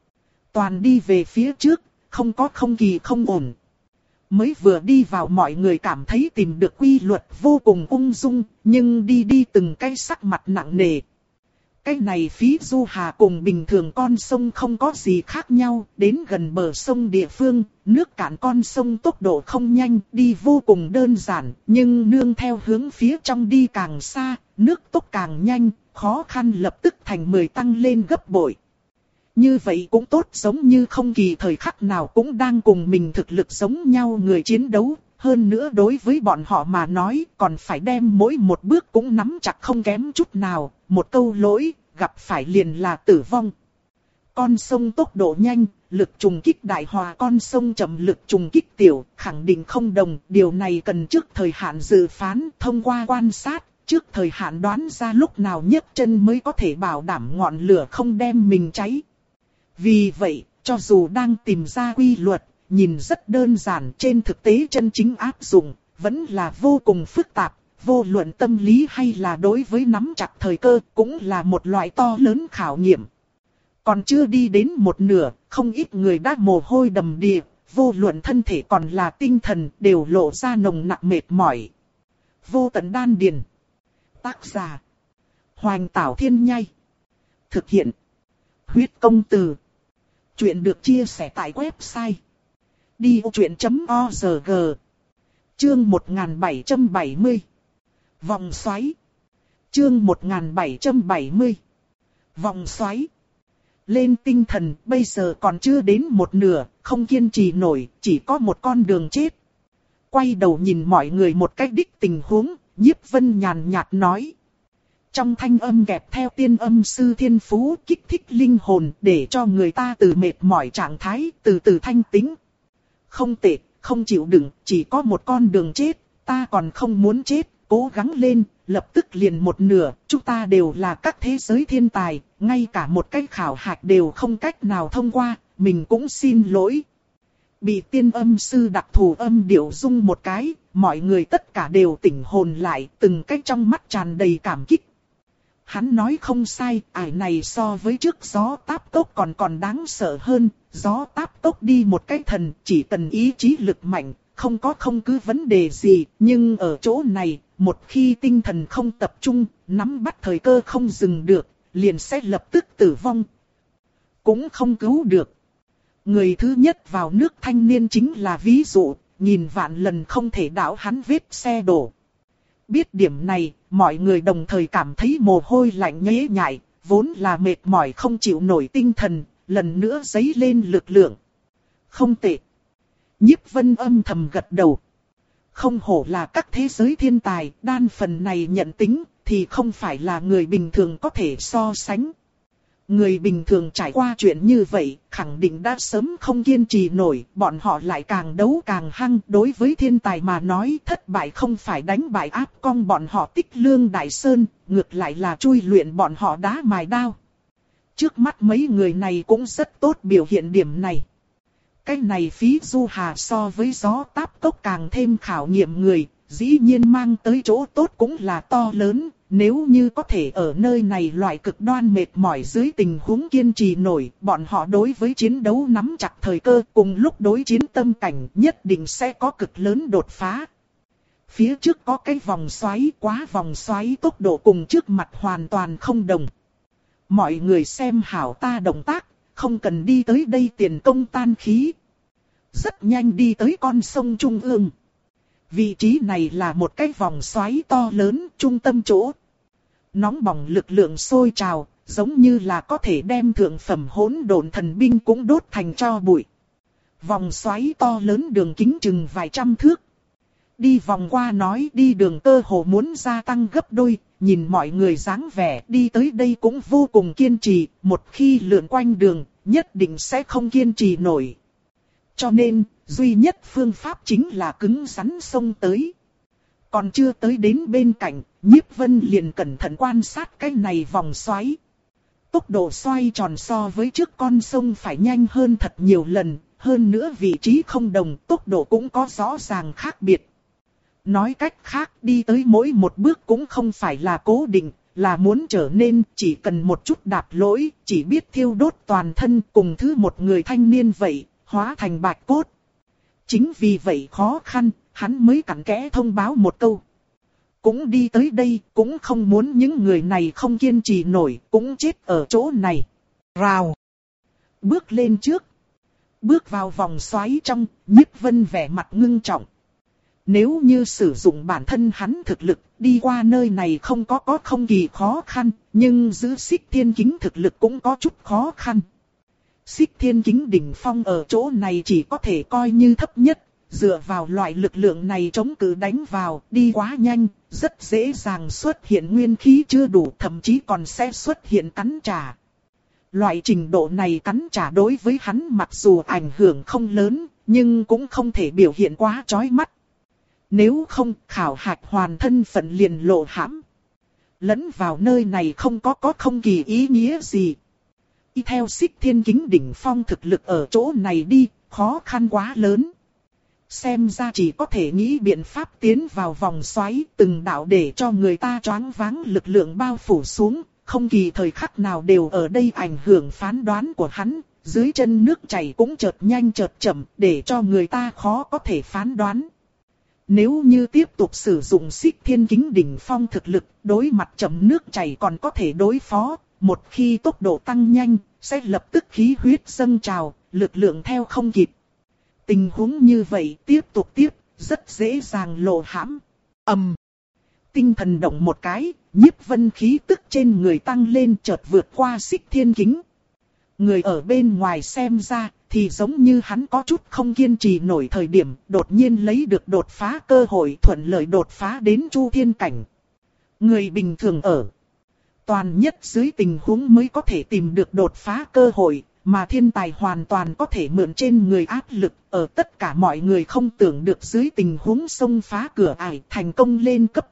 Toàn đi về phía trước, không có không kỳ không ổn. Mới vừa đi vào mọi người cảm thấy tìm được quy luật vô cùng ung dung, nhưng đi đi từng cái sắc mặt nặng nề. Cái này phí du hà cùng bình thường con sông không có gì khác nhau, đến gần bờ sông địa phương, nước cạn con sông tốc độ không nhanh, đi vô cùng đơn giản, nhưng nương theo hướng phía trong đi càng xa, nước tốc càng nhanh, khó khăn lập tức thành mười tăng lên gấp bội. Như vậy cũng tốt, giống như không kỳ thời khắc nào cũng đang cùng mình thực lực giống nhau người chiến đấu. Hơn nữa đối với bọn họ mà nói còn phải đem mỗi một bước cũng nắm chặt không kém chút nào, một câu lỗi, gặp phải liền là tử vong. Con sông tốc độ nhanh, lực trùng kích đại hòa con sông chậm lực trùng kích tiểu, khẳng định không đồng. Điều này cần trước thời hạn dự phán, thông qua quan sát, trước thời hạn đoán ra lúc nào nhấc chân mới có thể bảo đảm ngọn lửa không đem mình cháy. Vì vậy, cho dù đang tìm ra quy luật, nhìn rất đơn giản, trên thực tế chân chính áp dụng, vẫn là vô cùng phức tạp. Vô luận tâm lý hay là đối với nắm chặt thời cơ, cũng là một loại to lớn khảo nghiệm. Còn chưa đi đến một nửa, không ít người đã mồ hôi đầm đìa, vô luận thân thể còn là tinh thần đều lộ ra nồng nặng mệt mỏi. Vô tận đan điền. Tác giả: Hoành Tảo Thiên Nhai. Thực hiện: Huyết Công Từ. Chuyện được chia sẻ tại website đi ô chuyện chấm org. Chương một nghìn bảy trăm bảy mươi. Vòng xoáy. Chương một nghìn bảy trăm bảy mươi. Vòng xoáy. Lên tinh thần, bây giờ còn chưa đến một nửa, không kiên trì nổi, chỉ có một con đường chết. Quay đầu nhìn mọi người một cách đích tình huống, Nhiếp Vân nhàn nhạt nói. Trong thanh âm kẹp theo tiên âm sư thiên phú, kích thích linh hồn để cho người ta từ mệt mỏi trạng thái từ từ thanh tĩnh. Không tệ, không chịu đựng, chỉ có một con đường chết, ta còn không muốn chết, cố gắng lên, lập tức liền một nửa, chúng ta đều là các thế giới thiên tài, ngay cả một cái khảo hạch đều không cách nào thông qua, mình cũng xin lỗi. Bị tiên âm sư đặc thù âm điệu rung một cái, mọi người tất cả đều tỉnh hồn lại, từng cái trong mắt tràn đầy cảm kích. Hắn nói không sai, ải này so với trước gió táp tốc còn còn đáng sợ hơn, gió táp tốc đi một cái thần, chỉ cần ý chí lực mạnh, không có không cứ vấn đề gì, nhưng ở chỗ này, một khi tinh thần không tập trung, nắm bắt thời cơ không dừng được, liền sẽ lập tức tử vong. Cũng không cứu được. Người thứ nhất vào nước thanh niên chính là ví dụ, nhìn vạn lần không thể đảo hắn vết xe đổ. Biết điểm này, mọi người đồng thời cảm thấy mồ hôi lạnh nhễ nhại, vốn là mệt mỏi không chịu nổi tinh thần, lần nữa dấy lên lực lượng. Không tệ. Nhiếp Vân âm thầm gật đầu. Không hổ là các thế giới thiên tài, đan phần này nhận tính, thì không phải là người bình thường có thể so sánh. Người bình thường trải qua chuyện như vậy, khẳng định đã sớm không kiên trì nổi, bọn họ lại càng đấu càng hăng. Đối với thiên tài mà nói, thất bại không phải đánh bại áp con bọn họ Tích Lương Đại Sơn, ngược lại là chui luyện bọn họ đá mài đao. Trước mắt mấy người này cũng rất tốt biểu hiện điểm này. Cái này phí du hà so với gió táp cốc càng thêm khảo nghiệm người, dĩ nhiên mang tới chỗ tốt cũng là to lớn. Nếu như có thể ở nơi này loại cực đoan mệt mỏi dưới tình huống kiên trì nổi, bọn họ đối với chiến đấu nắm chặt thời cơ, cùng lúc đối chiến tâm cảnh nhất định sẽ có cực lớn đột phá. Phía trước có cái vòng xoáy, quá vòng xoáy tốc độ cùng trước mặt hoàn toàn không đồng. Mọi người xem hảo ta động tác, không cần đi tới đây tiền công tan khí. Rất nhanh đi tới con sông Trung ương. Vị trí này là một cái vòng xoáy to lớn, trung tâm chỗ. Nóng bỏng lực lượng sôi trào, giống như là có thể đem thượng phẩm hỗn độn thần binh cũng đốt thành tro bụi. Vòng xoáy to lớn đường kính chừng vài trăm thước. Đi vòng qua nói đi đường cơ hồ muốn gia tăng gấp đôi, nhìn mọi người dáng vẻ đi tới đây cũng vô cùng kiên trì, một khi lượn quanh đường, nhất định sẽ không kiên trì nổi. Cho nên, duy nhất phương pháp chính là cứng rắn xông tới. Còn chưa tới đến bên cạnh, Nhiếp Vân liền cẩn thận quan sát cái này vòng xoáy. Tốc độ xoay tròn so với trước con sông phải nhanh hơn thật nhiều lần, hơn nữa vị trí không đồng, tốc độ cũng có rõ ràng khác biệt. Nói cách khác, đi tới mỗi một bước cũng không phải là cố định, là muốn trở nên chỉ cần một chút đạp lỗi, chỉ biết thiêu đốt toàn thân cùng thứ một người thanh niên vậy, hóa thành bạch cốt. Chính vì vậy khó khăn, hắn mới cặn kẽ thông báo một câu. Cũng đi tới đây, cũng không muốn những người này không kiên trì nổi, cũng chết ở chỗ này. Rào. Bước lên trước. Bước vào vòng xoáy trong, Nhiếp Vân vẻ mặt ngưng trọng. Nếu như sử dụng bản thân hắn thực lực, đi qua nơi này không có có không kỳ khó khăn, nhưng giữ Xích Thiên Kính thực lực cũng có chút khó khăn. Xích Thiên Kính đỉnh phong ở chỗ này chỉ có thể coi như thấp nhất, dựa vào loại lực lượng này chống cự đánh vào, đi quá nhanh, rất dễ dàng xuất hiện nguyên khí chưa đủ, thậm chí còn sẽ xuất hiện cắn trả. Loại trình độ này cắn trả đối với hắn mặc dù ảnh hưởng không lớn, nhưng cũng không thể biểu hiện quá chói mắt. Nếu không, khảo hạch hoàn thân phận liền lộ hãm. Lẫn vào nơi này không có có không kỳ ý nghĩa gì. Y theo Xích Thiên Kính đỉnh phong thực lực ở chỗ này đi, khó khăn quá lớn. Xem ra chỉ có thể nghĩ biện pháp tiến vào vòng xoáy từng đạo để cho người ta choáng váng lực lượng bao phủ xuống, không kỳ thời khắc nào đều ở đây ảnh hưởng phán đoán của hắn, dưới chân nước chảy cũng chợt nhanh chợt chậm để cho người ta khó có thể phán đoán. Nếu như tiếp tục sử dụng Xích Thiên Kính đỉnh phong thực lực, đối mặt chậm nước chảy còn có thể đối phó, một khi tốc độ tăng nhanh, sẽ lập tức khí huyết dâng trào, lực lượng theo không kịp. Tình huống như vậy tiếp tục tiếp, rất dễ dàng lộ hãm. Ầm. Tinh thần động một cái, Nhiếp Vân khí tức trên người tăng lên chợt vượt qua Xích Thiên Kính. Người ở bên ngoài xem ra, thì giống như hắn có chút không kiên trì nổi thời điểm, đột nhiên lấy được đột phá cơ hội thuận lợi đột phá đến Chu Thiên Cảnh. Người bình thường ở toàn nhất dưới tình huống mới có thể tìm được đột phá cơ hội, mà thiên tài hoàn toàn có thể mượn trên người áp lực, ở tất cả mọi người không tưởng được dưới tình huống xông phá cửa ải thành công lên cấp.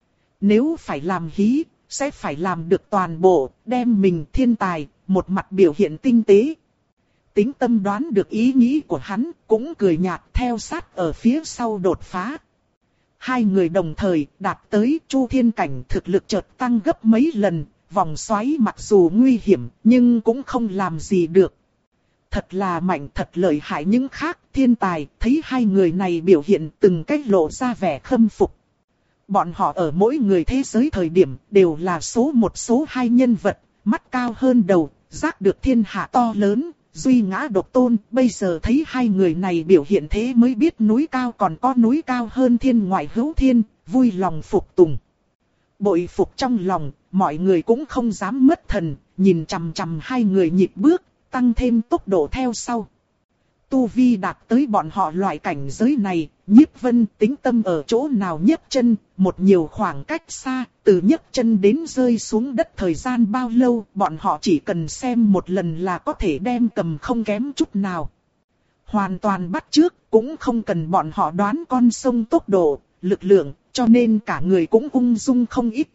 Nếu phải làm hí, sẽ phải làm được toàn bộ, đem mình thiên tài, một mặt biểu hiện tinh tế. Tính Tâm đoán được ý nghĩ của hắn, cũng cười nhạt theo sát ở phía sau đột phá. Hai người đồng thời đạt tới Chu Thiên Cảnh, thực lực chợt tăng gấp mấy lần, vòng xoáy mặc dù nguy hiểm nhưng cũng không làm gì được. Thật là mạnh, thật lợi hại. Những khác thiên tài thấy hai người này biểu hiện từng cách lộ ra vẻ khâm phục. Bọn họ ở mỗi người thế giới thời điểm đều là số một số hai nhân vật, mắt cao hơn đầu, giác được thiên hạ to lớn, duy ngã độc tôn. Bây giờ thấy hai người này biểu hiện thế mới biết núi cao còn có núi cao hơn thiên ngoại hữu thiên, vui lòng phục tùng. Bội phục trong lòng, mọi người cũng không dám mất thần, nhìn chằm chằm hai người nhịp bước, tăng thêm tốc độ theo sau. Tu vi đạt tới bọn họ loại cảnh giới này, Nhiếp Vân Tính Tâm ở chỗ nào nhấc chân, một nhiều khoảng cách xa, từ nhấc chân đến rơi xuống đất thời gian bao lâu, bọn họ chỉ cần xem một lần là có thể đem cầm không kém chút nào. Hoàn toàn bắt chước, cũng không cần bọn họ đoán con sông tốc độ, lực lượng, cho nên cả người cũng ung dung không ít.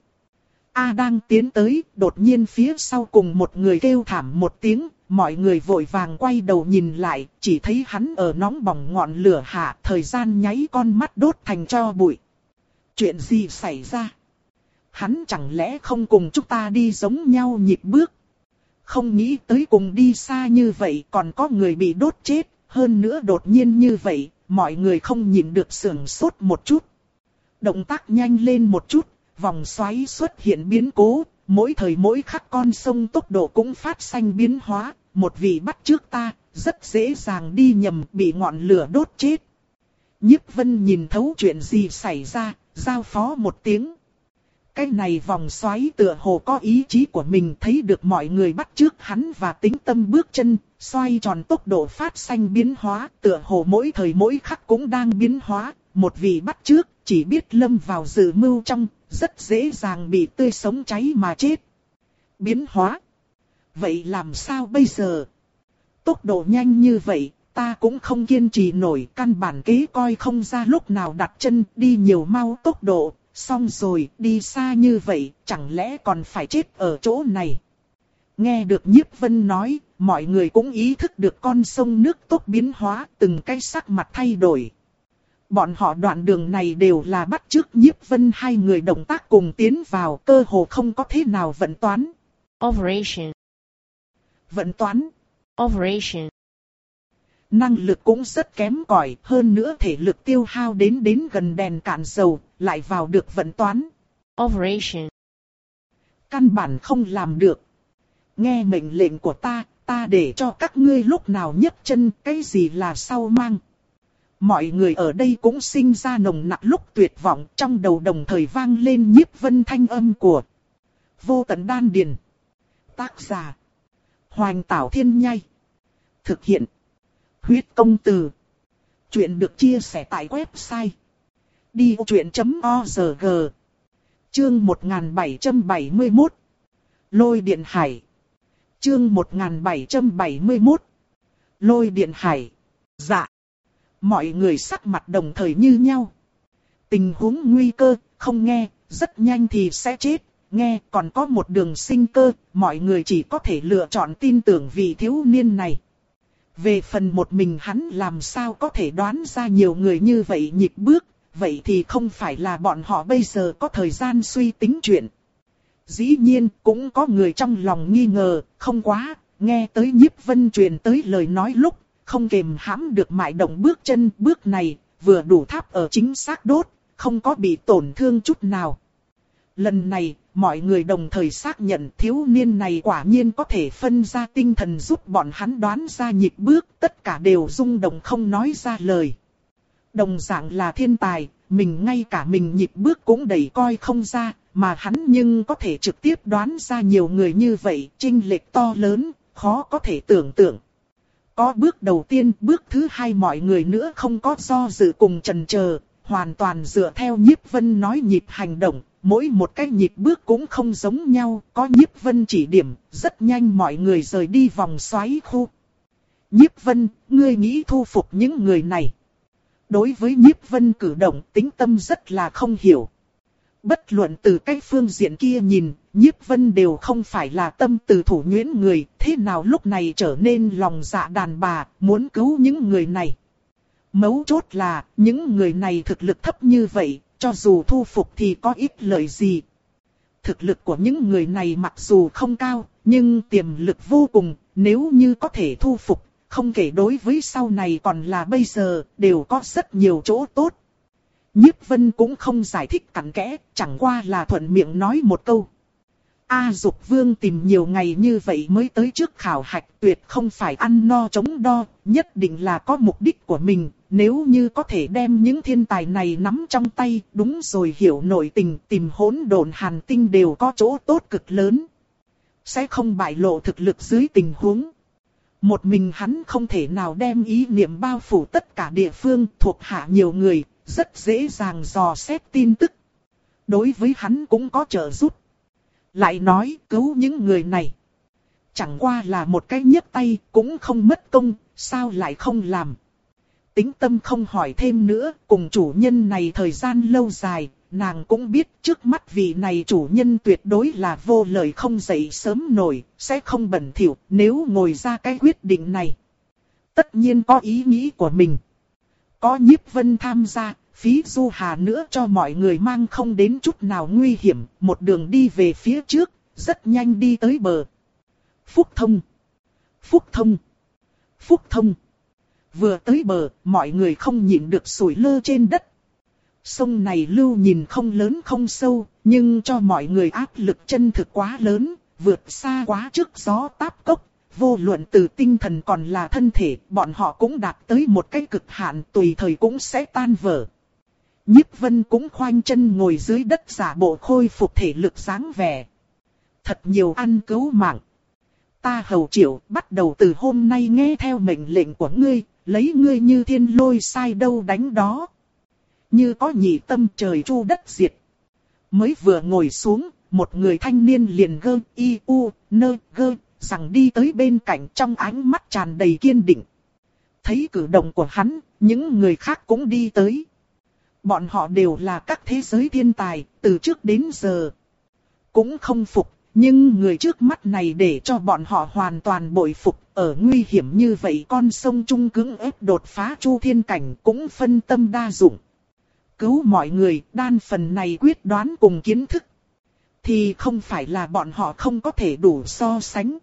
A đang tiến tới, đột nhiên phía sau cùng một người kêu thảm một tiếng, mọi người vội vàng quay đầu nhìn lại, chỉ thấy hắn ở nóng bỏng ngọn lửa hạ, thời gian nháy con mắt đốt thành tro bụi. Chuyện gì xảy ra? Hắn chẳng lẽ không cùng chúng ta đi giống nhau nhịp bước? Không nghĩ tới cùng đi xa như vậy còn có người bị đốt chết, hơn nữa đột nhiên như vậy, mọi người không nhìn được sửng sốt một chút. Động tác nhanh lên một chút, vòng xoáy xuất hiện biến cố, mỗi thời mỗi khắc con sông tốc độ cũng phát sinh biến hóa, một vị bắt trước ta, rất dễ dàng đi nhầm bị ngọn lửa đốt chết. Nhiếp Vân nhìn thấu chuyện gì xảy ra, giao phó một tiếng. Cái này vòng xoáy tựa hồ có ý chí của mình, thấy được mọi người bắt chước hắn và Tính Tâm bước chân, xoay tròn tốc độ phát sinh biến hóa, tựa hồ mỗi thời mỗi khắc cũng đang biến hóa, một vị bắt chước chỉ biết lâm vào dự mưu trong, rất dễ dàng bị tươi sống cháy mà chết. Biến hóa? Vậy làm sao bây giờ? Tốc độ nhanh như vậy, ta cũng không kiên trì nổi, căn bản kế coi không ra lúc nào đặt chân, đi nhiều mau tốc độ, xong rồi, đi xa như vậy, chẳng lẽ còn phải chết ở chỗ này? Nghe được Nhiếp Vân nói, mọi người cũng ý thức được con sông nước tốc biến hóa, từng cái sắc mặt thay đổi. Bọn họ đoạn đường này đều là bắt chước Nhiếp Vân hai người động tác cùng tiến vào, cơ hồ không có thế nào vận toán. Operation. Vận toán. Operation. Năng lực cũng rất kém cỏi, hơn nữa thể lực tiêu hao đến đến gần đèn cạn dầu, lại vào được vận toán. Operation. Căn bản không làm được. Nghe mệnh lệnh của ta, ta để cho các ngươi lúc nào nhấc chân, cái gì là sau mang. Mọi người ở đây cũng sinh ra nồng nặc lúc tuyệt vọng, trong đầu đồng thời vang lên Nhiếp Vân thanh âm của Vô Tận Đan Điền. Tác giả Hoành Tảo Thiên Nhai. Thực hiện Huyết Công Từ. Chuyện được chia sẻ tại website đi vô chuyện chấm org. Chương một nghìn bảy trăm bảy mươi mốt. Lôi Điện Hải. Chương một nghìn bảy trăm bảy mươi mốt. Lôi điện hải. Dạ. Mọi người sắc mặt đồng thời như nhau. Tình huống nguy cơ, không nghe, rất nhanh thì sẽ chết. Nghe còn có một đường sinh cơ, mọi người chỉ có thể lựa chọn tin tưởng vị thiếu niên này. Về phần một mình hắn làm sao có thể đoán ra nhiều người như vậy nhịp bước, vậy thì không phải là bọn họ bây giờ có thời gian suy tính chuyện. Dĩ nhiên cũng có người trong lòng nghi ngờ, không quá, nghe tới Nhiếp Vân truyền tới lời nói lúc, không kềm hãm được mại động bước chân, bước này vừa đủ tháp ở chính xác đốt, không có bị tổn thương chút nào. Lần này, mọi người đồng thời xác nhận thiếu niên này quả nhiên có thể phân ra tinh thần giúp bọn hắn đoán ra nhịp bước, tất cả đều rung động không nói ra lời. Đồng dạng là thiên tài, mình ngay cả mình nhịp bước cũng đầy coi không ra, mà hắn nhưng có thể trực tiếp đoán ra nhiều người như vậy, chênh lệch to lớn, khó có thể tưởng tượng. Có bước đầu tiên, bước thứ hai mọi người nữa không có do dự cùng chần chờ, hoàn toàn dựa theo Nhiếp Vân nói nhịp hành động, mỗi một cái nhịp bước cũng không giống nhau, có Nhiếp Vân chỉ điểm, rất nhanh mọi người rời đi vòng xoáy khu. Nhiếp Vân, ngươi nghĩ thu phục những người này? Đối với Nhiếp Vân cử động, tính tâm rất là không hiểu. Bất luận từ cái phương diện kia nhìn, Nhiếp Vân đều không phải là tâm từ thủ nhuyễn người, thế nào lúc này trở nên lòng dạ đàn bà, muốn cứu những người này. Mấu chốt là, những người này thực lực thấp như vậy, cho dù thu phục thì có ích lợi gì. Thực lực của những người này mặc dù không cao, nhưng tiềm lực vô cùng, nếu như có thể thu phục, không kể đối với sau này còn là bây giờ, đều có rất nhiều chỗ tốt. Nhiếp Vân cũng không giải thích cặn kẽ, chẳng qua là thuận miệng nói một câu. A Dục Vương tìm nhiều ngày như vậy mới tới trước khảo hạch, tuyệt không phải ăn no chống đo, nhất định là có mục đích của mình. Nếu như có thể đem những thiên tài này nắm trong tay, đúng rồi hiểu nội tình, tìm hỗn độn hàn tinh đều có chỗ tốt cực lớn. Sẽ không bại lộ thực lực dưới tình huống. Một mình hắn không thể nào đem ý niệm bao phủ tất cả địa phương, thuộc hạ nhiều người, rất dễ dàng dò xét tin tức. Đối với hắn cũng có trợ giúp. Lại nói cứu những người này. Chẳng qua là một cái nhấc tay cũng không mất công, sao lại không làm. Tính tâm không hỏi thêm nữa, cùng chủ nhân này thời gian lâu dài, nàng cũng biết trước mắt vị này chủ nhân tuyệt đối là vô lời không dậy sớm nổi, sẽ không bẩn thỉu nếu ngồi ra cái quyết định này. Tất nhiên có ý nghĩ của mình. Có Nhiếp Vân tham gia, phí du hà nữa cho mọi người mang không đến chút nào nguy hiểm, một đường đi về phía trước, rất nhanh đi tới bờ. Phúc thông, Phúc thông, Phúc thông. Vừa tới bờ, mọi người không nhịn được sủi lơ trên đất. Sông này lưu nhìn không lớn không sâu, nhưng cho mọi người áp lực chân thực quá lớn, vượt xa quá trước gió táp cốc. Vô luận từ tinh thần còn là thân thể, bọn họ cũng đạt tới một cái cực hạn, tùy thời cũng sẽ tan vỡ. Nhiếp Vân cũng khoanh chân ngồi dưới đất giả bộ khôi phục thể lực dáng vẻ. Thật nhiều ăn cứu mạng. Ta Hầu Triệu bắt đầu từ hôm nay nghe theo mệnh lệnh của ngươi, lấy ngươi như thiên lôi sai đâu đánh đó. Như có nhị tâm trời chu đất diệt. Mới vừa ngồi xuống, một người thanh niên liền gơ y u nơ gơ rằng đi tới bên cạnh, trong ánh mắt tràn đầy kiên định. Thấy cử động của hắn, những người khác cũng đi tới. Bọn họ đều là các thế giới thiên tài, từ trước đến giờ. Cũng không phục, nhưng người trước mắt này để cho bọn họ hoàn toàn bội phục. Ở nguy hiểm như vậy con sông Trung cứng ép đột phá chu thiên cảnh cũng phân tâm đa dụng. Cứu mọi người, đan phần này quyết đoán cùng kiến thức. Thì không phải là bọn họ không có thể đủ so sánh.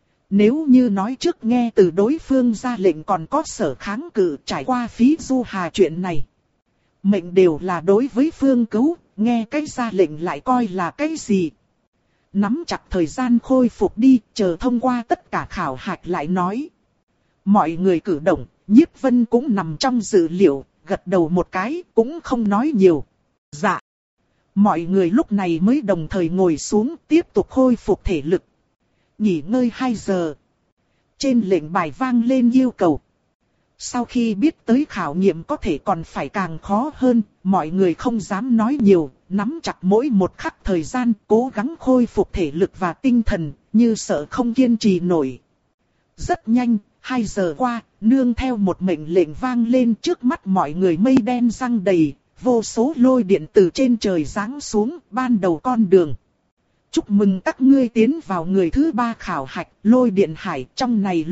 Nếu như nói trước nghe từ đối phương ra lệnh còn có sở kháng cự, trải qua phí du hà chuyện này. Mệnh đều là đối với phương cứu, nghe cái ra lệnh lại coi là cái gì. Nắm chặt thời gian khôi phục đi, chờ thông qua tất cả khảo hạch lại nói. Mọi người cử động, Nhiếp Vân cũng nằm trong dự liệu, gật đầu một cái, cũng không nói nhiều. Dạ. Mọi người lúc này mới đồng thời ngồi xuống, tiếp tục khôi phục thể lực. Nghỉ ngơi hai giờ. Trên lệnh bài vang lên yêu cầu. Sau khi biết tới khảo nghiệm có thể còn phải càng khó hơn, mọi người không dám nói nhiều, nắm chặt mỗi một khắc thời gian, cố gắng khôi phục thể lực và tinh thần, như sợ không kiên trì nổi. Rất nhanh, hai giờ qua, nương theo một mệnh lệnh vang lên, trước mắt mọi người mây đen giăng đầy, vô số lôi điện từ trên trời giáng xuống, ban đầu con đường. Chúc mừng các ngươi tiến vào người thứ ba khảo hạch, lôi điện hải. Trong này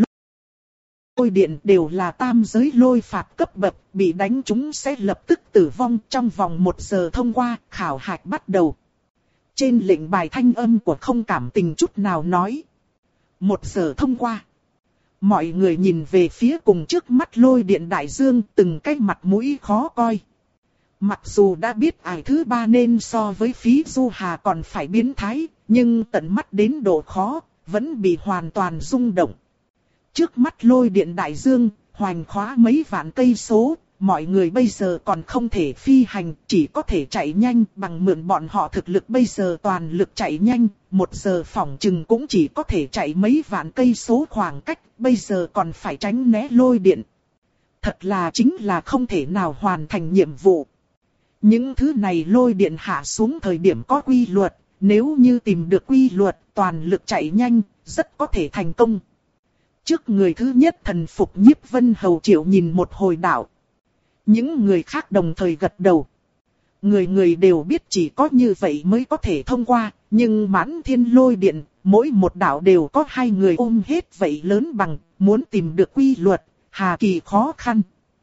lôi điện đều là tam giới lôi phạt cấp bậc, bị đánh chúng sẽ lập tức tử vong. Trong vòng một giờ thông qua, khảo hạch bắt đầu. Trên lệnh bài thanh âm của không cảm tình chút nào nói. Một giờ thông qua. Mọi người nhìn về phía cùng trước mắt lôi điện đại dương, từng cái mặt mũi khó coi. Mặc dù đã biết ải thứ ba nên so với Phí Du Hà còn phải biến thái, nhưng tận mắt đến độ khó, vẫn bị hoàn toàn rung động. Trước mắt lôi điện đại dương, hoành khóa mấy vạn cây số, mọi người bây giờ còn không thể phi hành, chỉ có thể chạy nhanh, bằng mượn bọn họ thực lực bây giờ toàn lực chạy nhanh, một giờ phỏng chừng cũng chỉ có thể chạy mấy vạn cây số khoảng cách, bây giờ còn phải tránh né lôi điện. Thật là chính là không thể nào hoàn thành nhiệm vụ. Những thứ này lôi điện hạ xuống thời điểm có quy luật, nếu như tìm được quy luật, toàn lực chạy nhanh, rất có thể thành công. Trước người thứ nhất thần phục Nhiếp Vân Hầu Triệu nhìn một hồi đạo. Những người khác đồng thời gật đầu. Người người đều biết chỉ có như vậy mới có thể thông qua, nhưng mãn thiên lôi điện, mỗi một đạo đều có hai người ôm hết vậy lớn bằng, muốn tìm được quy luật, hà kỳ khó khăn.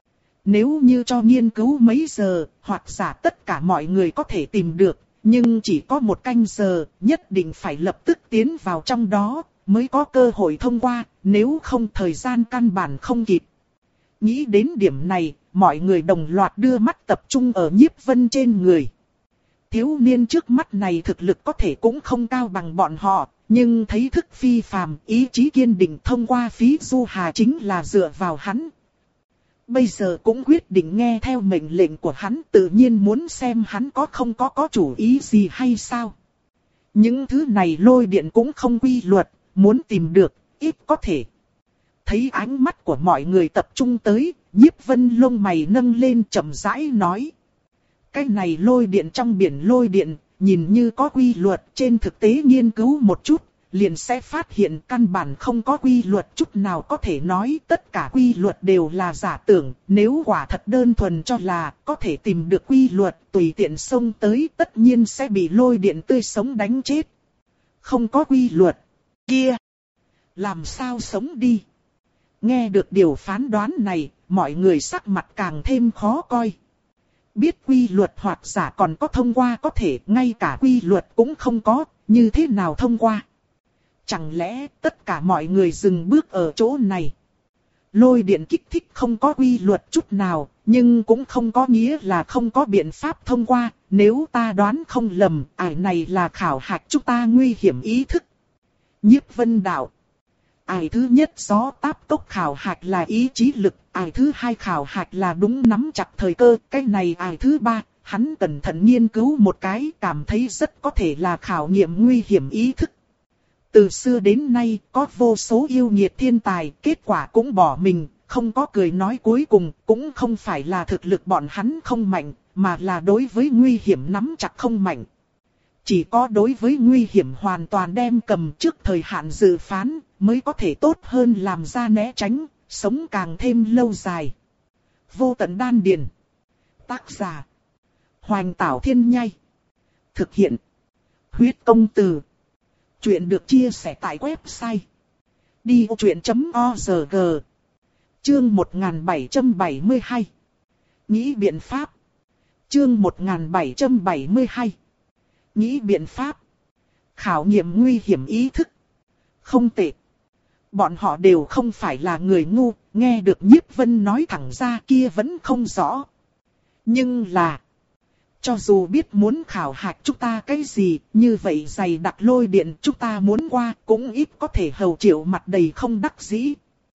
Nếu như cho nghiên cứu mấy giờ, hoặc giả tất cả mọi người có thể tìm được, nhưng chỉ có một canh giờ, nhất định phải lập tức tiến vào trong đó, mới có cơ hội thông qua, nếu không thời gian căn bản không kịp. Nghĩ đến điểm này, mọi người đồng loạt đưa mắt tập trung ở Nhiếp Vân trên người. Thiếu niên trước mắt này thực lực có thể cũng không cao bằng bọn họ, nhưng thấy thức phi phàm, ý chí kiên định thông qua Phí Du Hà chính là dựa vào hắn. Bây giờ cũng quyết định nghe theo mệnh lệnh của hắn, tự nhiên muốn xem hắn có không có có chủ ý gì hay sao. Những thứ này lôi điện cũng không quy luật, muốn tìm được, ít có thể. Thấy ánh mắt của mọi người tập trung tới, Nhiếp Vân lông mày nâng lên chậm rãi nói. Cái này lôi điện trong biển lôi điện, nhìn như có quy luật, trên thực tế nghiên cứu một chút, liền sẽ phát hiện căn bản không có quy luật chút nào, có thể nói tất cả quy luật đều là giả tưởng. Nếu quả thật đơn thuần cho là có thể tìm được quy luật, tùy tiện xông tới tất nhiên sẽ bị lôi điện tươi sống đánh chết. Không có quy luật, kia, làm sao sống đi? Nghe được điều phán đoán này, mọi người sắc mặt càng thêm khó coi. Biết quy luật hoặc giả còn có thông qua có thể, ngay cả quy luật cũng không có, như thế nào thông qua? Chẳng lẽ tất cả mọi người dừng bước ở chỗ này? Lôi điện kích thích không có quy luật chút nào, nhưng cũng không có nghĩa là không có biện pháp thông qua. Nếu ta đoán không lầm, ải này là khảo hạch chúng ta nguy hiểm ý thức. Nhiếp Vân đạo. Ải thứ nhất gió táp cốc khảo hạch là ý chí lực, ải thứ hai khảo hạch là đúng nắm chặt thời cơ, cái này ải thứ ba, hắn cẩn thận nghiên cứu một cái, cảm thấy rất có thể là khảo nghiệm nguy hiểm ý thức. Từ xưa đến nay, có vô số yêu nghiệt thiên tài, kết quả cũng bỏ mình, không có cười nói cuối cùng, cũng không phải là thực lực bọn hắn không mạnh, mà là đối với nguy hiểm nắm chặt không mạnh. Chỉ có đối với nguy hiểm hoàn toàn đem cầm trước thời hạn dự phán, mới có thể tốt hơn làm ra né tránh, sống càng thêm lâu dài. Vô tận đan điền. Tác giả. Hoành Tảo Thiên Nhai. Thực hiện. Huyết Công Từ. Chuyện được chia sẻ tại website đi ô chuyện chấm org. Chương một nghìn bảy trăm bảy mươi hai. Nghĩ biện pháp. Chương một nghìn bảy trăm bảy mươi hai. Nghĩ biện pháp. Khảo nghiệm nguy hiểm ý thức. Không tệ. Bọn họ đều không phải là người ngu, nghe được Nhiếp Vân nói thẳng ra kia vẫn không rõ. Nhưng là, cho dù biết muốn khảo hạch chúng ta cái gì, như vậy dày đặc lôi điện chúng ta muốn qua cũng ít có thể. Hầu Triệu mặt đầy không đắc dĩ.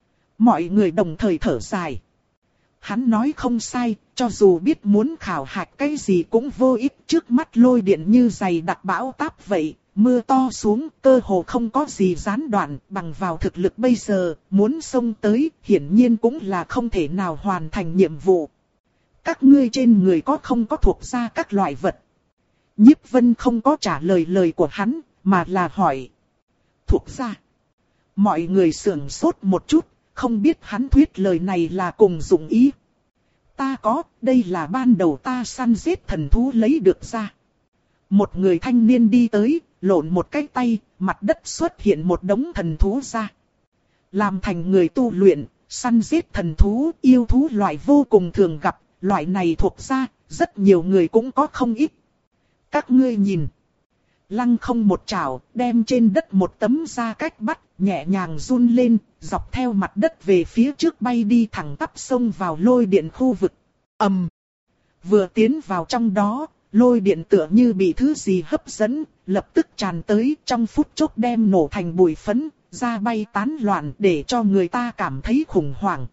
Mọi người đồng thời thở dài. Hắn nói không sai, cho dù biết muốn khảo hạch cái gì cũng vô ích, trước mắt lôi điện như dày đặc bão táp vậy, mưa to xuống, cơ hồ không có gì gián đoạn, bằng vào thực lực bây giờ, muốn xông tới, hiển nhiên cũng là không thể nào hoàn thành nhiệm vụ. Các ngươi trên người có không có thuộc ra các loại vật? Nhiếp Vân không có trả lời lời của hắn, mà là hỏi. Thuộc gia. Mọi người sửng sốt một chút, không biết hắn thuyết lời này là cùng dụng ý. Ta có, đây là ban đầu ta săn giết thần thú lấy được ra. Một người thanh niên đi tới, lộn một cái tay, mặt đất xuất hiện một đống thần thú ra. Làm thành người tu luyện, săn giết thần thú, yêu thú loại vô cùng thường gặp, loại này thuộc ra, rất nhiều người cũng có không ít. Các ngươi nhìn. Lăng không một chảo, đem trên đất một tấm da cách bắt, nhẹ nhàng run lên, dọc theo mặt đất về phía trước bay đi thẳng tắp xông vào lôi điện khu vực. Ầm. Vừa tiến vào trong đó, lôi điện tựa như bị thứ gì hấp dẫn, lập tức tràn tới, trong phút chốc đem nổ thành bụi phấn, da bay tán loạn để cho người ta cảm thấy khủng hoảng.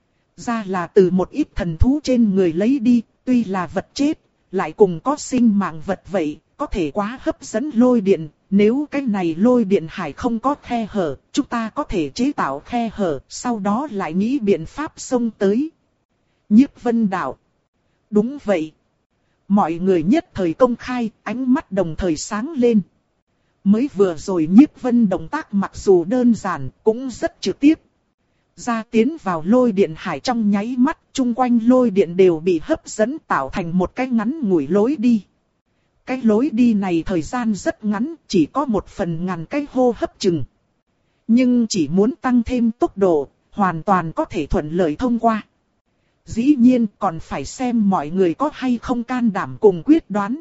Da là từ một ít thần thú trên người lấy đi, tuy là vật chết, lại cùng có sinh mạng vật vậy, có thể quá hấp dẫn lôi điện. Nếu cái này lôi điện hải không có khe hở, chúng ta có thể chế tạo khe hở, sau đó lại nghĩ biện pháp xông tới. Nhiếp Vân đạo. Đúng vậy. Mọi người nhất thời công khai, ánh mắt đồng thời sáng lên. Mới vừa rồi Nhiếp Vân động tác mặc dù đơn giản, cũng rất trực tiếp. Ra tiến vào lôi điện hải trong nháy mắt, chung quanh lôi điện đều bị hấp dẫn tạo thành một cái ngắn ngủi lối đi. Cái lối đi này thời gian rất ngắn, chỉ có một phần ngàn cái hô hấp chừng. Nhưng chỉ muốn tăng thêm tốc độ, hoàn toàn có thể thuận lợi thông qua. Dĩ nhiên còn phải xem mọi người có hay không can đảm cùng quyết đoán.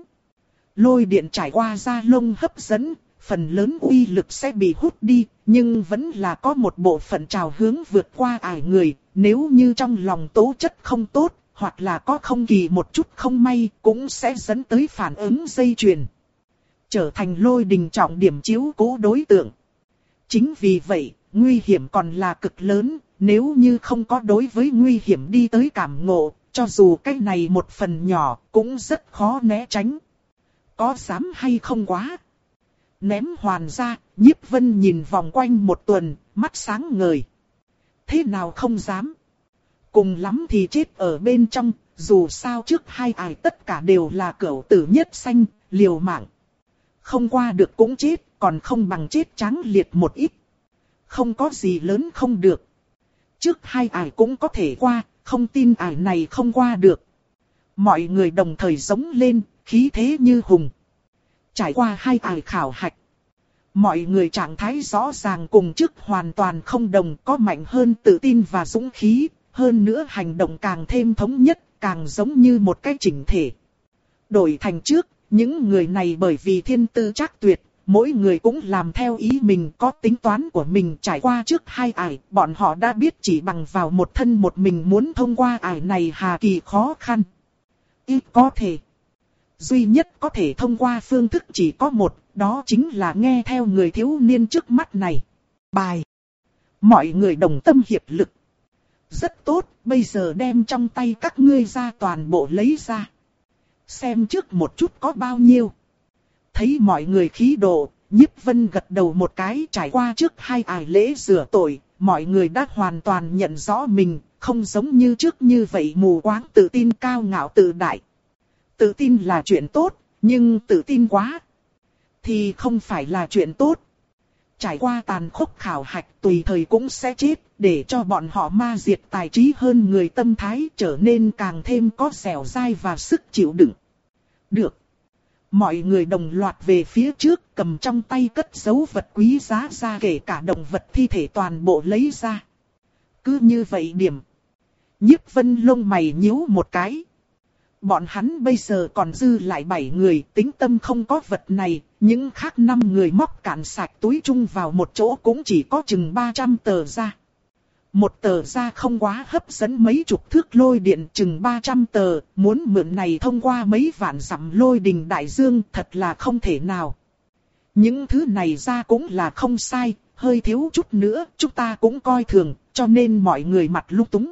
Lôi điện trải qua da lông hấp dẫn, phần lớn uy lực sẽ bị hút đi, nhưng vẫn là có một bộ phận trào hướng vượt qua ải người. Nếu như trong lòng tố chất không tốt, hoặc là có không kỳ một chút không may, cũng sẽ dẫn tới phản ứng dây chuyền. Trở thành lôi đình trọng điểm chiếu cố đối tượng. Chính vì vậy, nguy hiểm còn là cực lớn, nếu như không có đối với nguy hiểm đi tới cảm ngộ, cho dù cái này một phần nhỏ, cũng rất khó né tránh. Có dám hay không quá? Ném hoàn ra, Nhiếp Vân nhìn vòng quanh một tuần, mắt sáng ngời. Thế nào không dám? Cùng lắm thì chết ở bên trong, dù sao trước hai ải tất cả đều là cửu tử nhất sanh, liều mạng. Không qua được cũng chết, còn không bằng chết trắng liệt một ít. Không có gì lớn không được. Trước hai ải cũng có thể qua, không tin ải này không qua được. Mọi người đồng thời giống lên, khí thế như hùng. Trải qua hai ải khảo hạch. Mọi người trạng thái rõ ràng cùng trước hoàn toàn không đồng, có mạnh hơn tự tin và dũng khí. Hơn nữa hành động càng thêm thống nhất, càng giống như một cái chỉnh thể. Đổi thành trước, những người này bởi vì thiên tư chắc tuyệt, mỗi người cũng làm theo ý mình, có tính toán của mình. Trải qua trước hai ải, bọn họ đã biết chỉ bằng vào một thân một mình muốn thông qua ải này hà kỳ khó khăn. Ít có thể. Duy nhất có thể thông qua phương thức chỉ có một, đó chính là nghe theo người thiếu niên trước mắt này. Bài. Mọi người đồng tâm hiệp lực. Rất tốt, bây giờ đem trong tay các ngươi ra toàn bộ lấy ra. Xem trước một chút có bao nhiêu. Thấy mọi người khí độ, Nhiếp Vân gật đầu một cái. Trải qua trước hai ải lễ rửa tội, mọi người đã hoàn toàn nhận rõ mình, không giống như trước như vậy mù quáng tự tin cao ngạo tự đại. Tự tin là chuyện tốt, nhưng tự tin quá thì không phải là chuyện tốt. Trải qua tàn khốc khảo hạch tùy thời cũng sẽ chết, để cho bọn họ ma diệt tài trí hơn người tâm thái trở nên càng thêm có dẻo dai và sức chịu đựng. Được. Mọi người đồng loạt về phía trước, cầm trong tay cất giấu vật quý giá ra, kể cả động vật thi thể toàn bộ lấy ra. Cứ như vậy điểm. Nhiếp Vân lông mày nhíu một cái. Bọn hắn bây giờ còn dư lại bảy người, tính tâm không có vật này, những khác năm người móc cạn sạch túi chung vào một chỗ cũng chỉ có chừng ba trăm tờ ra. Một tờ ra không quá hấp dẫn mấy chục thước lôi điện, chừng ba trăm tờ, muốn mượn này thông qua mấy vạn dặm lôi đình đại dương thật là không thể nào. Những thứ này ra cũng là không sai, hơi thiếu chút nữa chúng ta cũng coi thường, cho nên mọi người mặt lung túng.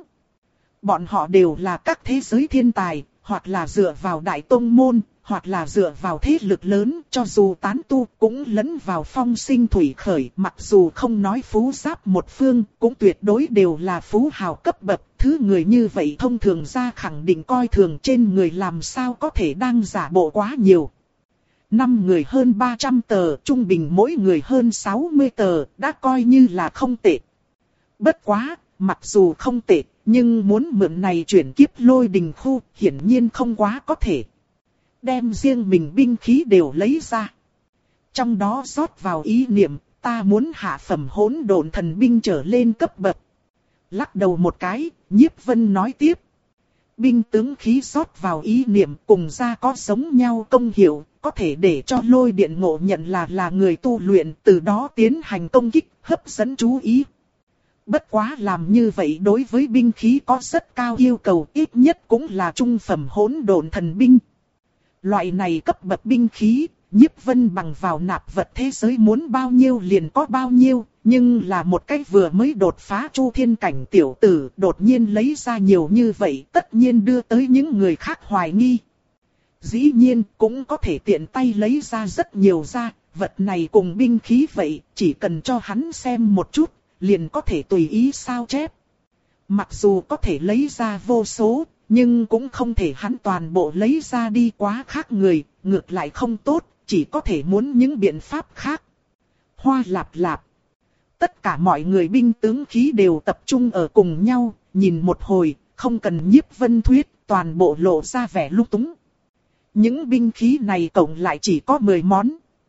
Bọn họ đều là các thế giới thiên tài, hoặc là dựa vào đại tông môn, hoặc là dựa vào thế lực lớn, cho dù tán tu cũng lẫn vào phong sinh thủy khởi, mặc dù không nói phú giáp một phương, cũng tuyệt đối đều là phú hào cấp bậc, thứ người như vậy thông thường ra khẳng định coi thường, trên người làm sao có thể đang giả bộ quá nhiều. năm người hơn ba trăm tờ, trung bình mỗi người hơn sáu mươi tờ, đã coi như là không tệ. Bất quá, mặc dù không tệ, nhưng muốn mượn này chuyển kiếp lôi đình khu, hiển nhiên không quá có thể. Đem riêng mình binh khí đều lấy ra. Trong đó rót vào ý niệm, ta muốn hạ phẩm hỗn độn thần binh trở lên cấp bậc. Lắc đầu một cái, Nhiếp Vân nói tiếp. Binh tướng khí rót vào ý niệm cùng ra có giống nhau công hiệu, có thể để cho lôi điện ngộ nhận là là người tu luyện, từ đó tiến hành công kích, hấp dẫn chú ý. Bất quá làm như vậy đối với binh khí có rất cao yêu cầu, ít nhất cũng là trung phẩm hỗn độn thần binh. Loại này cấp bậc binh khí, Nhiếp Vân bằng vào nạp vật thế giới muốn bao nhiêu liền có bao nhiêu, nhưng là một cách vừa mới đột phá chu thiên cảnh tiểu tử đột nhiên lấy ra nhiều như vậy, tất nhiên đưa tới những người khác hoài nghi. Dĩ nhiên cũng có thể tiện tay lấy ra rất nhiều ra, vật này cùng binh khí vậy, chỉ cần cho hắn xem một chút, liền có thể tùy ý sao chép. Mặc dù có thể lấy ra vô số, nhưng cũng không thể hắn toàn bộ lấy ra đi quá khác người, ngược lại không tốt, chỉ có thể muốn những biện pháp khác. Hoa lạp lạp. Tất cả mọi người binh tướng khí đều tập trung ở cùng nhau, nhìn một hồi, không cần Nhiếp Vân thuyết, toàn bộ lộ ra vẻ lung túng. Những binh khí này cộng lại chỉ có mười món.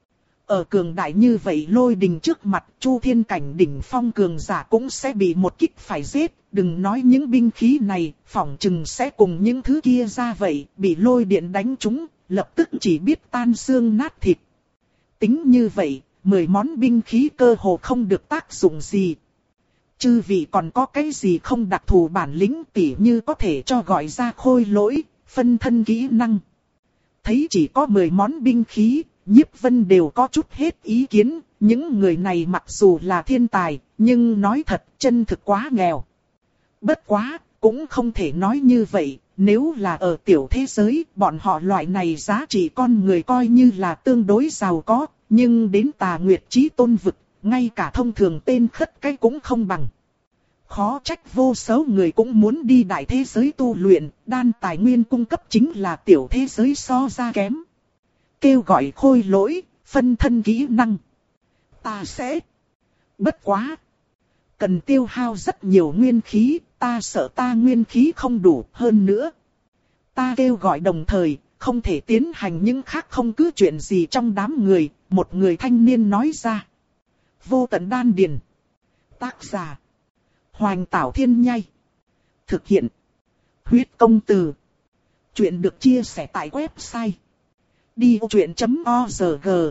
Ở cường đại như vậy lôi đình trước mặt, chu thiên cảnh đỉnh phong cường giả cũng sẽ bị một kích phải giết. Đừng nói những binh khí này, phỏng chừng sẽ cùng những thứ kia ra vậy, bị lôi điện đánh trúng, lập tức chỉ biết tan xương nát thịt. Tính như vậy, mười món binh khí cơ hồ không được tác dụng gì. Chư vị còn có cái gì không đặc thù bản lĩnh, tỉ như có thể cho gọi ra khôi lỗi, phân thân kỹ năng. Thấy chỉ có mười món binh khí, Nhiếp Vân đều có chút hết ý kiến, những người này mặc dù là thiên tài, nhưng nói thật chân thực quá nghèo. Bất quá, cũng không thể nói như vậy, nếu là ở tiểu thế giới, bọn họ loại này giá trị con người coi như là tương đối giàu có, nhưng đến Tà Nguyệt Chí Tôn vực, ngay cả thông thường tên khất cái cũng không bằng. Khó trách vô số người cũng muốn đi đại thế giới tu luyện, đan tài nguyên cung cấp chính là tiểu thế giới so ra kém. Kêu gọi khôi lỗi, phân thân kỹ năng. Ta sẽ. Bất quá. Cần tiêu hao rất nhiều nguyên khí, ta sợ ta nguyên khí không đủ hơn nữa. Ta kêu gọi đồng thời, không thể tiến hành những khác không cứ chuyện gì trong đám người, một người thanh niên nói ra. Vô tận đan điền. Tác giả. Hoành Tảo Thiên Nhai. Thực hiện. Huyết công từ. Chuyện được chia sẻ tại website đi ô chuyện chấm org.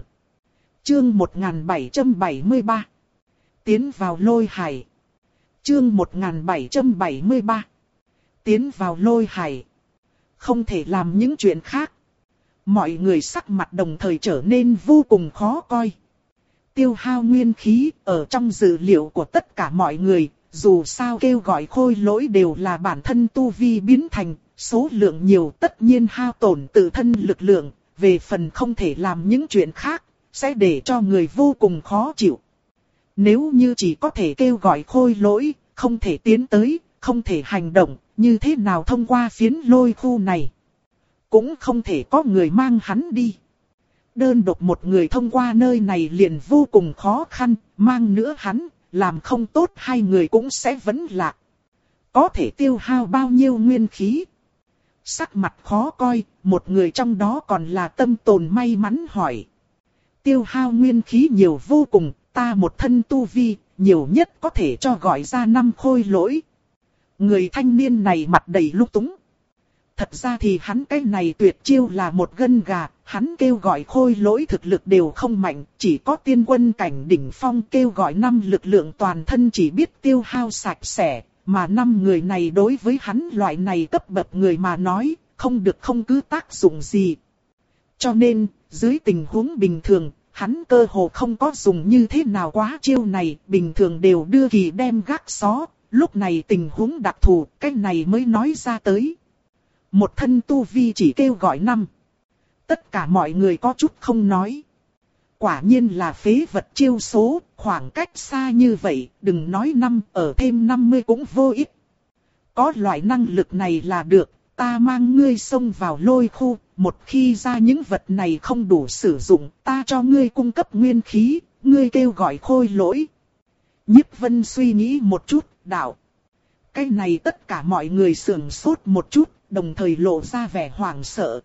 Chương một nghìn bảy trăm bảy mươi ba. Tiến vào lôi hải. Chương một nghìn bảy trăm bảy mươi ba. Tiến vào lôi hải. Không thể làm những chuyện khác. Mọi người sắc mặt đồng thời trở nên vô cùng khó coi. Tiêu hao nguyên khí ở trong dữ liệu của tất cả mọi người. Dù sao kêu gọi khôi lỗi đều là bản thân tu vi biến thành. Số lượng nhiều tất nhiên hao tổn tự thân lực lượng. Về phần không thể làm những chuyện khác, sẽ để cho người vô cùng khó chịu. Nếu như chỉ có thể kêu gọi khôi lỗi, không thể tiến tới, không thể hành động, như thế nào thông qua phiến lôi khu này. Cũng không thể có người mang hắn đi. Đơn độc một người thông qua nơi này liền vô cùng khó khăn, mang nữa hắn, làm không tốt hai người cũng sẽ vấn lạc. Có thể tiêu hao bao nhiêu nguyên khí? Sắc mặt khó coi, một người trong đó còn là tâm tồn may mắn hỏi. Tiêu hao nguyên khí nhiều vô cùng, ta một thân tu vi, nhiều nhất có thể cho gọi ra năm khôi lỗi. Người thanh niên này mặt đầy lung túng. Thật ra thì hắn cái này tuyệt chiêu là một gân gà, hắn kêu gọi khôi lỗi thực lực đều không mạnh, chỉ có tiên quân cảnh đỉnh phong kêu gọi năm lực lượng toàn thân chỉ biết tiêu hao sạch sẽ. Mà năm người này đối với hắn loại này cấp bậc người mà nói, không được không cứ tác dụng gì. Cho nên, dưới tình huống bình thường, hắn cơ hồ không có dùng như thế nào quá chiêu này, bình thường đều đưa kỳ đem gác xó, lúc này tình huống đặc thù, cái này mới nói ra tới. Một thân tu vi chỉ kêu gọi năm. Tất cả mọi người có chút không nói. Quả nhiên là phế vật chiêu số, khoảng cách xa như vậy, đừng nói năm, ở thêm năm mươi cũng vô ích. Có loại năng lực này là được, ta mang ngươi xông vào lôi khu, một khi ra những vật này không đủ sử dụng, ta cho ngươi cung cấp nguyên khí, ngươi kêu gọi khôi lỗi. Nhiếp Vân suy nghĩ một chút, đạo. Cái này tất cả mọi người sưởng sốt một chút, đồng thời lộ ra vẻ hoảng sợ.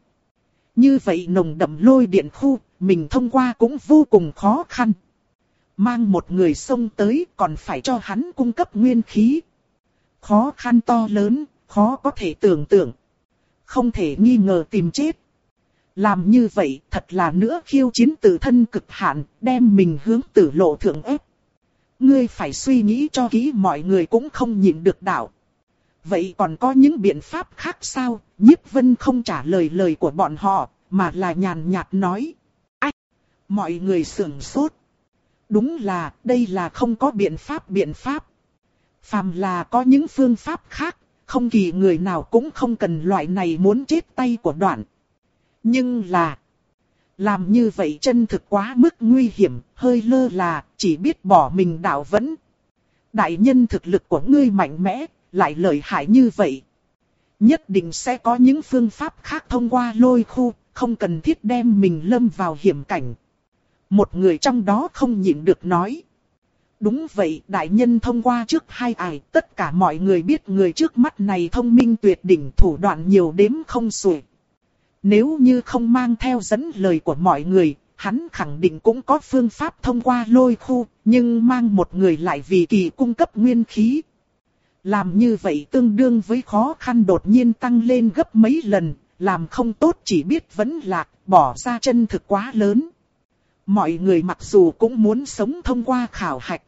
Như vậy nồng đậm lôi điện khu, mình thông qua cũng vô cùng khó khăn. Mang một người xông tới còn phải cho hắn cung cấp nguyên khí. Khó khăn to lớn, khó có thể tưởng tượng. Không thể nghi ngờ tìm chết. Làm như vậy thật là nữa khiêu chiến tự thân cực hạn, đem mình hướng tử lộ thượng ép. Ngươi phải suy nghĩ cho kỹ, mọi người cũng không nhịn được đạo. Vậy còn có những biện pháp khác sao? Nhiếp Vân không trả lời lời của bọn họ, mà là nhàn nhạt nói. Ách! Mọi người sửng sốt. Đúng là, đây là không có biện pháp biện pháp. Phàm là có những phương pháp khác, không kỳ người nào cũng không cần loại này muốn chết tay của Đoạn. Nhưng là, làm như vậy chân thực quá mức nguy hiểm, hơi lơ là, chỉ biết bỏ mình đạo vẫn. Đại nhân thực lực của ngươi mạnh mẽ, lại lợi hại như vậy. Nhất định sẽ có những phương pháp khác thông qua lôi khu, không cần thiết đem mình lâm vào hiểm cảnh. Một người trong đó không nhịn được nói. Đúng vậy, đại nhân thông qua trước hai ải, tất cả mọi người biết người trước mắt này thông minh tuyệt đỉnh, thủ đoạn nhiều đếm không xuể. Nếu như không mang theo dẫn lời của mọi người, hắn khẳng định cũng có phương pháp thông qua lôi khu, nhưng mang một người lại vì kỳ cung cấp nguyên khí. Làm như vậy tương đương với khó khăn đột nhiên tăng lên gấp mấy lần, làm không tốt chỉ biết vẫn lạc, bỏ ra chân thực quá lớn. Mọi người mặc dù cũng muốn sống thông qua khảo hạch,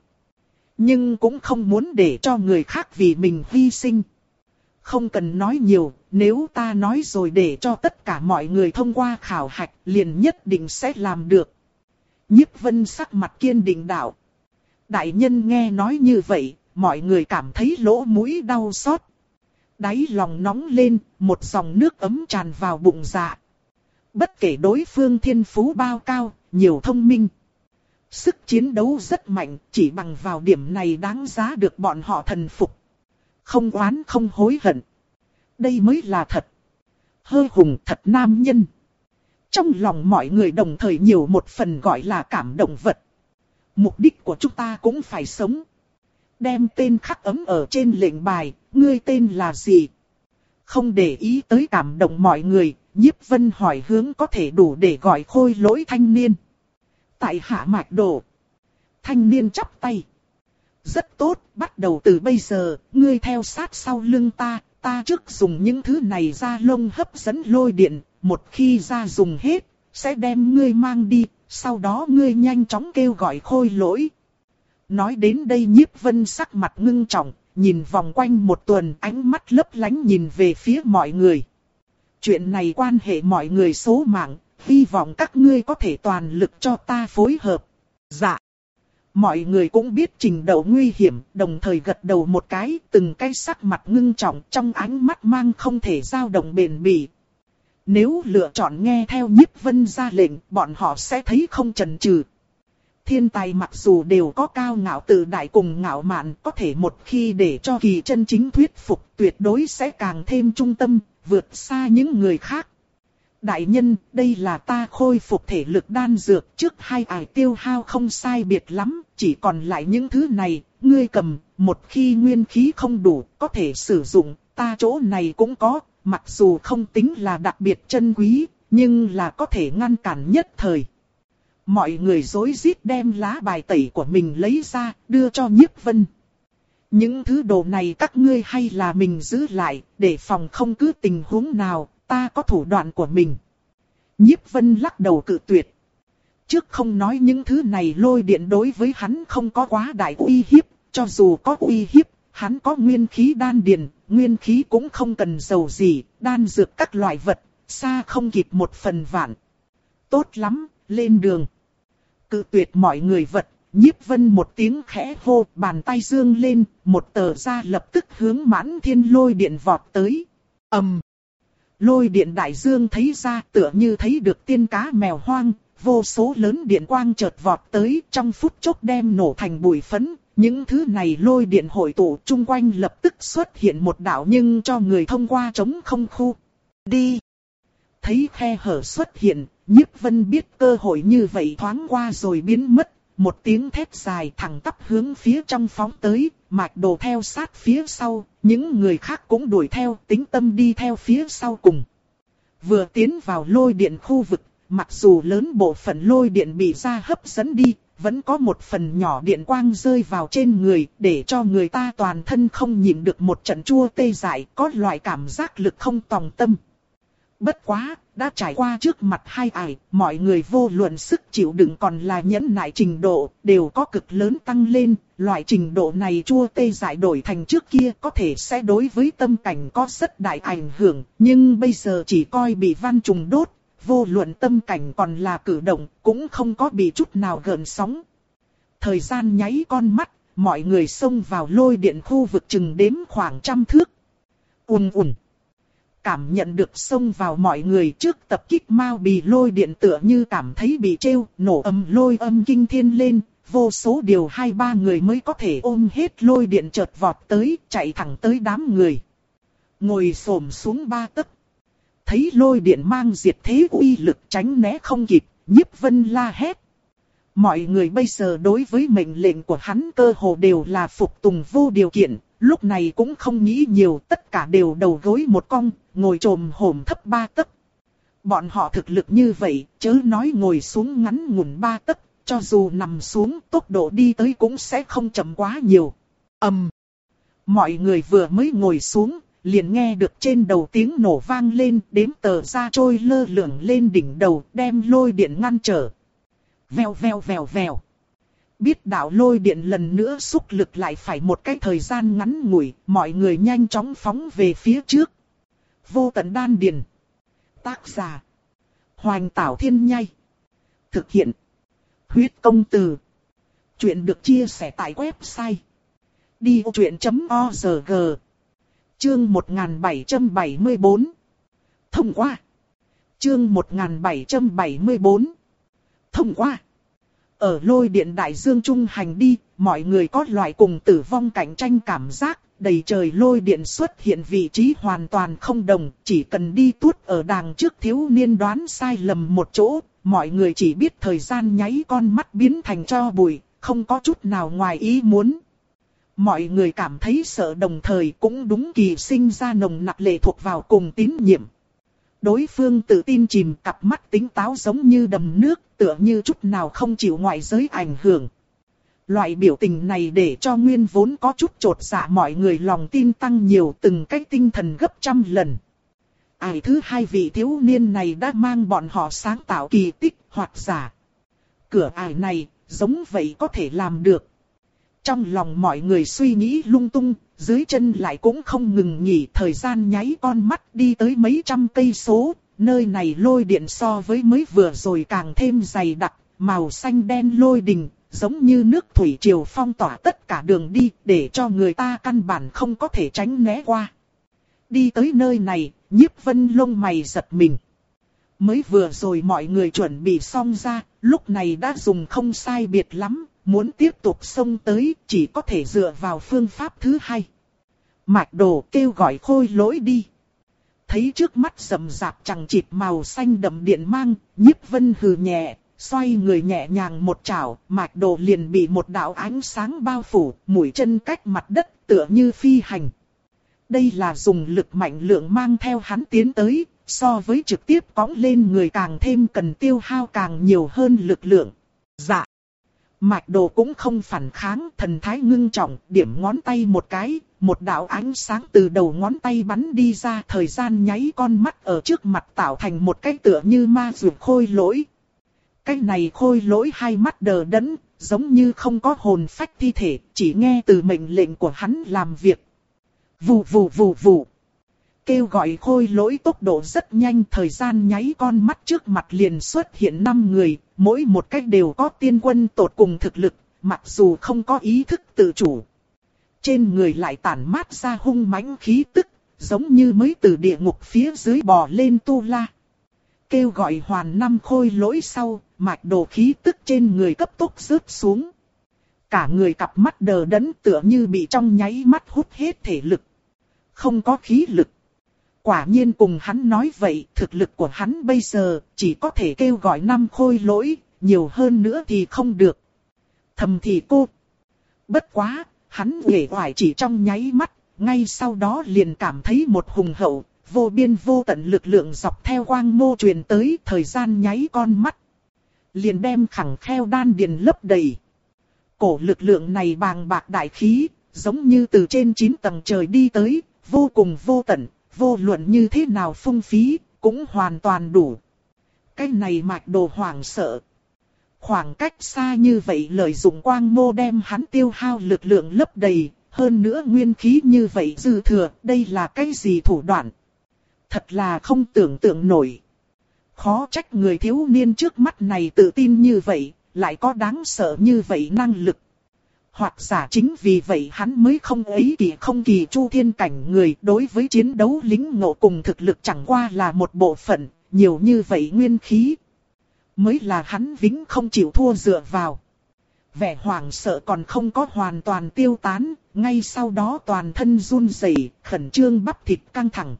nhưng cũng không muốn để cho người khác vì mình hy sinh. Không cần nói nhiều, nếu ta nói rồi để cho tất cả mọi người thông qua khảo hạch, liền nhất định sẽ làm được. Nhiếp Vân sắc mặt kiên định đạo. Đại nhân nghe nói như vậy, mọi người cảm thấy lỗ mũi đau xót. Đáy lòng nóng lên, một dòng nước ấm tràn vào bụng dạ. Bất kể đối phương thiên phú bao cao, nhiều thông minh, sức chiến đấu rất mạnh, chỉ bằng vào điểm này đáng giá được bọn họ thần phục. Không oán không hối hận. Đây mới là thật. Hơ hùng thật nam nhân. Trong lòng mọi người đồng thời nhiều một phần gọi là cảm động vật. Mục đích của chúng ta cũng phải sống. Đem tên khắc ấm ở trên lệnh bài, ngươi tên là gì? Không để ý tới cảm động mọi người, Nhiếp Vân hỏi hướng có thể đủ để gọi khôi lỗi thanh niên. Tại hạ Mạch Đồ. Thanh niên chắp tay. Rất tốt, bắt đầu từ bây giờ, ngươi theo sát sau lưng ta, ta trước dùng những thứ này ra lông hấp dẫn lôi điện, một khi ra dùng hết, sẽ đem ngươi mang đi, sau đó ngươi nhanh chóng kêu gọi khôi lỗi. Nói đến đây Nhiếp Vân sắc mặt ngưng trọng, nhìn vòng quanh một tuần, ánh mắt lấp lánh nhìn về phía mọi người. Chuyện này quan hệ mọi người số mạng, hy vọng các ngươi có thể toàn lực cho ta phối hợp. Dạ. Mọi người cũng biết trình độ nguy hiểm, đồng thời gật đầu một cái, từng cái sắc mặt ngưng trọng, trong ánh mắt mang không thể dao động bền bỉ. Nếu lựa chọn nghe theo Nhiếp Vân ra lệnh, bọn họ sẽ thấy không chần chừ. Thiên tài mặc dù đều có cao ngạo tự đại cùng ngạo mạn, có thể một khi để cho kỳ chân chính thuyết phục, tuyệt đối sẽ càng thêm trung tâm, vượt xa những người khác. Đại nhân, đây là ta khôi phục thể lực đan dược, trước hai ải tiêu hao không sai biệt lắm, chỉ còn lại những thứ này, ngươi cầm, một khi nguyên khí không đủ, có thể sử dụng, ta chỗ này cũng có, mặc dù không tính là đặc biệt chân quý, nhưng là có thể ngăn cản nhất thời. Mọi người rối rít đem lá bài tẩy của mình lấy ra, đưa cho Nhiếp Vân. Những thứ đồ này các ngươi hay là mình giữ lại, để phòng không cứ tình huống nào, ta có thủ đoạn của mình. Nhiếp Vân lắc đầu cự tuyệt. Trước không nói những thứ này lôi điện đối với hắn không có quá đại uy hiếp, cho dù có uy hiếp, hắn có nguyên khí đan điền, nguyên khí cũng không cần dầu gì, đan dược các loại vật, xa không kịp một phần vạn. Tốt lắm, lên đường. Cự tuyệt mọi người vật, Nhiếp Vân một tiếng khẽ hô, bàn tay dương lên, một tờ da lập tức hướng Mãn Thiên lôi điện vọt tới. Ầm. Um. Lôi điện đại dương thấy ra tựa như thấy được tiên cá mèo hoang, vô số lớn điện quang chợt vọt tới, trong phút chốc đem nổ thành bụi phấn, Những thứ này lôi điện hội tụ chung quanh lập tức xuất hiện một đạo nhưng cho người thông qua trống không khu. Đi! Thấy khe hở xuất hiện, Nhiếp Vân biết cơ hội như vậy thoáng qua rồi biến mất. Một tiếng thét dài thẳng tắp hướng phía trong phóng tới, Mạch Đồ theo sát phía sau, những người khác cũng đuổi theo, Tĩnh Tâm đi theo phía sau cùng. Vừa tiến vào lôi điện khu vực, mặc dù lớn bộ phận lôi điện bị ra hấp dẫn đi, vẫn có một phần nhỏ điện quang rơi vào trên người, để cho người ta toàn thân không nhịn được một trận chua tê dại, có loại cảm giác lực không tòng tâm. Bất quá, đã trải qua trước mặt hai ải, mọi người vô luận sức chịu đựng còn là nhẫn nại trình độ, đều có cực lớn tăng lên, loại trình độ này chua tê dại đổi thành trước kia có thể sẽ đối với tâm cảnh có rất đại ảnh hưởng, nhưng bây giờ chỉ coi bị văn trùng đốt, vô luận tâm cảnh còn là cử động, cũng không có bị chút nào gợn sóng. Thời gian nháy con mắt, mọi người xông vào lôi điện khu vực chừng đếm khoảng trăm thước. Ùn ùn. Cảm nhận được xông vào mọi người trước tập kích Mao Bì lôi điện tựa như cảm thấy bị trêu, nổ âm lôi âm kinh thiên lên, vô số điều hai ba người mới có thể ôm hết lôi điện chợt vọt tới, chạy thẳng tới đám người. Ngồi xổm xuống ba tấc. Thấy lôi điện mang diệt thế uy lực tránh né không kịp, Nhiếp Vân la hét. Mọi người bây giờ đối với mệnh lệnh của hắn cơ hồ đều là phục tùng vô điều kiện, lúc này cũng không nghĩ nhiều, tất cả đều đầu gối một cong, ngồi trồm hổm thấp ba tấc. Bọn họ thực lực như vậy, chớ nói ngồi xuống ngắn ngủn ba tấc, cho dù nằm xuống tốc độ đi tới cũng sẽ không chậm quá nhiều. Ầm. Um. Mọi người vừa mới ngồi xuống, liền nghe được trên đầu tiếng nổ vang lên, đếm tờ ra trôi lơ lửng lên đỉnh đầu, đem lôi điện ngăn trở. Vèo vèo vèo vèo. Biết đạo lôi điện lần nữa xúc lực lại phải một cái thời gian ngắn ngủi, mọi người nhanh chóng phóng về phía trước. Vô tận đan điền. Tác giả: Hoành Tảo Thiên Nhai. Thực hiện: Huyết Công Từ. Chuyện được chia sẻ tại website đi ô chuyện chấm org. Chương một nghìn bảy trăm bảy mươi bốn. Thông qua. Chương một nghìn bảy trăm bảy mươi bốn. Thông qua. Ở lôi điện đại dương trung hành đi, mọi người có loại cùng tử vong cạnh tranh cảm giác, đầy trời lôi điện xuất hiện vị trí hoàn toàn không đồng, chỉ cần đi tuốt ở đàng trước thiếu niên đoán sai lầm một chỗ, mọi người chỉ biết thời gian nháy con mắt biến thành tro bụi, không có chút nào ngoài ý muốn. Mọi người cảm thấy sợ đồng thời cũng đúng kỳ sinh ra nồng nặc lệ thuộc vào cùng tín nhiệm. Đối phương tự tin chìm cặp mắt tính táo giống như đầm nước, tựa như chút nào không chịu ngoại giới ảnh hưởng. Loại biểu tình này để cho nguyên vốn có chút chột dạ mọi người lòng tin tăng nhiều, từng cái tinh thần gấp trăm lần. Ai thứ hai vị thiếu niên này đã mang bọn họ sáng tạo kỳ tích hoặc giả. Cửa ải này, giống vậy có thể làm được. Trong lòng mọi người suy nghĩ lung tung, dưới chân lại cũng không ngừng nghỉ, thời gian nháy con mắt đi tới mấy trăm cây số, nơi này lôi điện so với mới vừa rồi càng thêm dày đặc, màu xanh đen lôi đình, giống như nước thủy triều phong tỏa tất cả đường đi, để cho người ta căn bản không có thể tránh né qua. Đi tới nơi này, Nhiếp Vân lông mày giật mình. Mới vừa rồi mọi người chuẩn bị xong ra, lúc này đã dùng không sai biệt lắm. Muốn tiếp tục xông tới, chỉ có thể dựa vào phương pháp thứ hai. Mạch Đồ kêu gọi Khôi Lỗi đi. Thấy trước mắt rậm rạp chằng chịt màu xanh đậm điện mang, Nhiếp Vân hừ nhẹ, xoay người nhẹ nhàng một chảo, Mạch Đồ liền bị một đạo ánh sáng bao phủ, mũi chân cách mặt đất tựa như phi hành. Đây là dùng lực mạnh lượng mang theo hắn tiến tới, so với trực tiếp cõng lên người càng thêm cần tiêu hao càng nhiều hơn lực lượng. Dạ. Mạch Đồ cũng không phản kháng, thần thái ngưng trọng, điểm ngón tay một cái, một đạo ánh sáng từ đầu ngón tay bắn đi ra, thời gian nháy con mắt ở trước mặt tạo thành một cái tựa như ma dược Khôi Lỗi. Cái này Khôi Lỗi hai mắt đờ đẫn, giống như không có hồn phách thi thể, chỉ nghe từ mệnh lệnh của hắn làm việc. Vù vù vù vù. Kêu gọi Khôi Lỗi tốc độ rất nhanh, thời gian nháy con mắt trước mặt liền xuất hiện năm người, mỗi một cách đều có tiên quân tột cùng thực lực, mặc dù không có ý thức tự chủ. Trên người lại tản mát ra hung mãnh khí tức, giống như mới từ địa ngục phía dưới bò lên tu la. Kêu gọi hoàn năm Khôi Lỗi sau, Mạch Đồ khí tức trên người cấp tốc rớt xuống. Cả người cặp mắt đờ đẫn tựa như bị trong nháy mắt hút hết thể lực. Không có khí lực. Quả nhiên cùng hắn nói vậy, thực lực của hắn bây giờ chỉ có thể kêu gọi năm khôi lỗi, nhiều hơn nữa thì không được. Thầm thì cô. Bất quá, hắn uể oải chỉ trong nháy mắt, ngay sau đó liền cảm thấy một hùng hậu, vô biên vô tận lực lượng dọc theo quang mô truyền tới, thời gian nháy con mắt. Liền đem khẳng kheo đan điền lấp đầy. Cổ lực lượng này bàng bạc đại khí, giống như từ trên chín tầng trời đi tới, vô cùng vô tận, vô luận như thế nào phung phí, cũng hoàn toàn đủ. Cái này Mạch Đồ hoảng sợ. Khoảng cách xa như vậy lợi dụng quang mô đem hắn tiêu hao lực lượng lấp đầy, hơn nữa nguyên khí như vậy dư thừa, đây là cái gì thủ đoạn? Thật là không tưởng tượng nổi. Khó trách người thiếu niên trước mắt này tự tin như vậy, lại có đáng sợ như vậy năng lực. Hoặc giả chính vì vậy hắn mới không ấy kỳ không kỳ chu thiên cảnh người, đối với chiến đấu lính ngộ cùng thực lực chẳng qua là một bộ phận, nhiều như vậy nguyên khí. Mới là hắn vĩnh không chịu thua dựa vào. Vẻ hoảng sợ còn không có hoàn toàn tiêu tán, ngay sau đó toàn thân run rẩy, khẩn trương bắp thịt căng thẳng.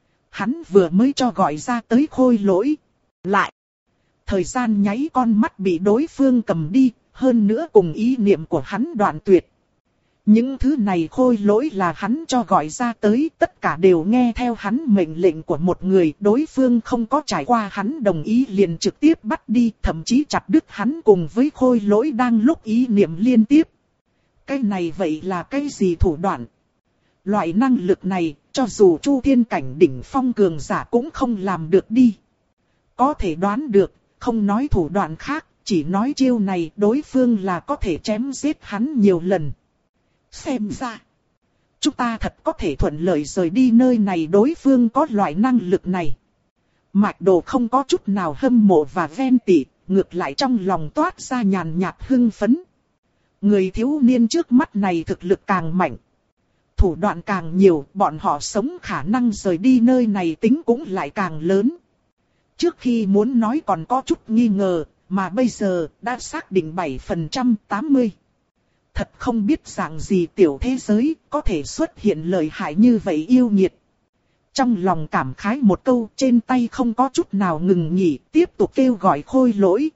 Hắn vừa mới cho gọi ra tới khôi lỗi. Lại. Thời gian nháy con mắt bị đối phương cầm đi, hơn nữa cùng ý niệm của hắn đoạn tuyệt. Những thứ này khôi lỗi là hắn cho gọi ra tới, tất cả đều nghe theo hắn mệnh lệnh của một người, đối phương không có trải qua hắn đồng ý liền trực tiếp bắt đi, thậm chí chặt đứt hắn cùng với khôi lỗi đang lúc ý niệm liên tiếp. Cái này vậy là cái gì thủ đoạn? Loại năng lực này, cho dù chu thiên cảnh đỉnh phong cường giả cũng không làm được đi. Có thể đoán được, không nói thủ đoạn khác, chỉ nói chiêu này đối phương là có thể chém giết hắn nhiều lần. Xem ra, chúng ta thật có thể thuận lợi rời đi nơi này, đối phương có loại năng lực này. Mạch Đồ không có chút nào hâm mộ và ghen tị, ngược lại trong lòng toát ra nhàn nhạt hưng phấn. Người thiếu niên trước mắt này thực lực càng mạnh. Thủ đoạn càng nhiều, bọn họ sống khả năng rời đi nơi này tính cũng lại càng lớn. Trước khi muốn nói còn có chút nghi ngờ, mà bây giờ đã xác định bảy phần trăm tám mươi. Thật không biết dạng gì tiểu thế giới có thể xuất hiện lợi hại như vậy yêu nghiệt. Trong lòng cảm khái một câu, trên tay không có chút nào ngừng nghỉ, tiếp tục kêu gọi khôi lỗi.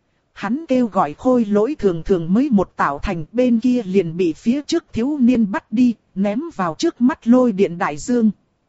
Hắn kêu gọi khôi lỗi thường thường mới một tạo thành, bên kia liền bị phía trước thiếu niên bắt đi, ném vào trước mắt lôi điện đại dương.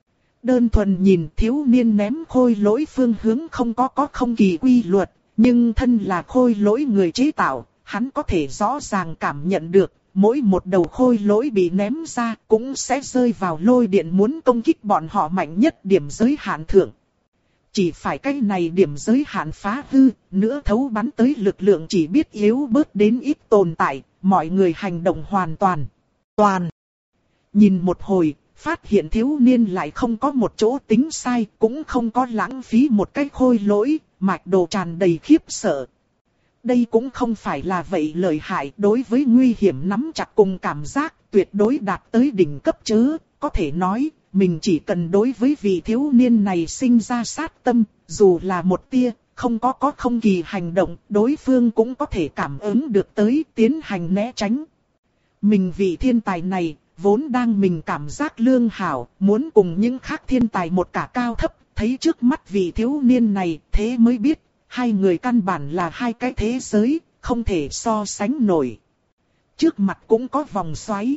Đơn thuần nhìn thiếu niên ném khôi lỗi phương hướng không có có không kỳ quy luật, nhưng thân là khôi lỗi người chế tạo, hắn có thể rõ ràng cảm nhận được, mỗi một đầu khôi lỗi bị ném ra cũng sẽ rơi vào lôi điện muốn công kích bọn họ mạnh nhất điểm giới hạn thượng. Chỉ phải cái này điểm giới hạn phá hư, nữa thấu bắn tới lực lượng chỉ biết yếu bớt đến ít tồn tại, mọi người hành động hoàn toàn. Toàn. Nhìn một hồi, phát hiện thiếu niên lại không có một chỗ tính sai, cũng không có lãng phí một cái khôi lỗi, Mạch Đồ tràn đầy khiếp sợ. Đây cũng không phải là vậy lợi hại, đối với nguy hiểm nắm chặt cùng cảm giác tuyệt đối đạt tới đỉnh cấp chứ, có thể nói, mình chỉ cần đối với vị thiếu niên này sinh ra sát tâm, dù là một tia, không có có không kỳ hành động, đối phương cũng có thể cảm ứng được tới tiến hành né tránh. Mình vị thiên tài này, vốn đang mình cảm giác lương hảo, muốn cùng những khác thiên tài một cả cao thấp, thấy trước mắt vị thiếu niên này, thế mới biết, hai người căn bản là hai cái thế giới, không thể so sánh nổi. Trước mặt cũng có vòng xoáy,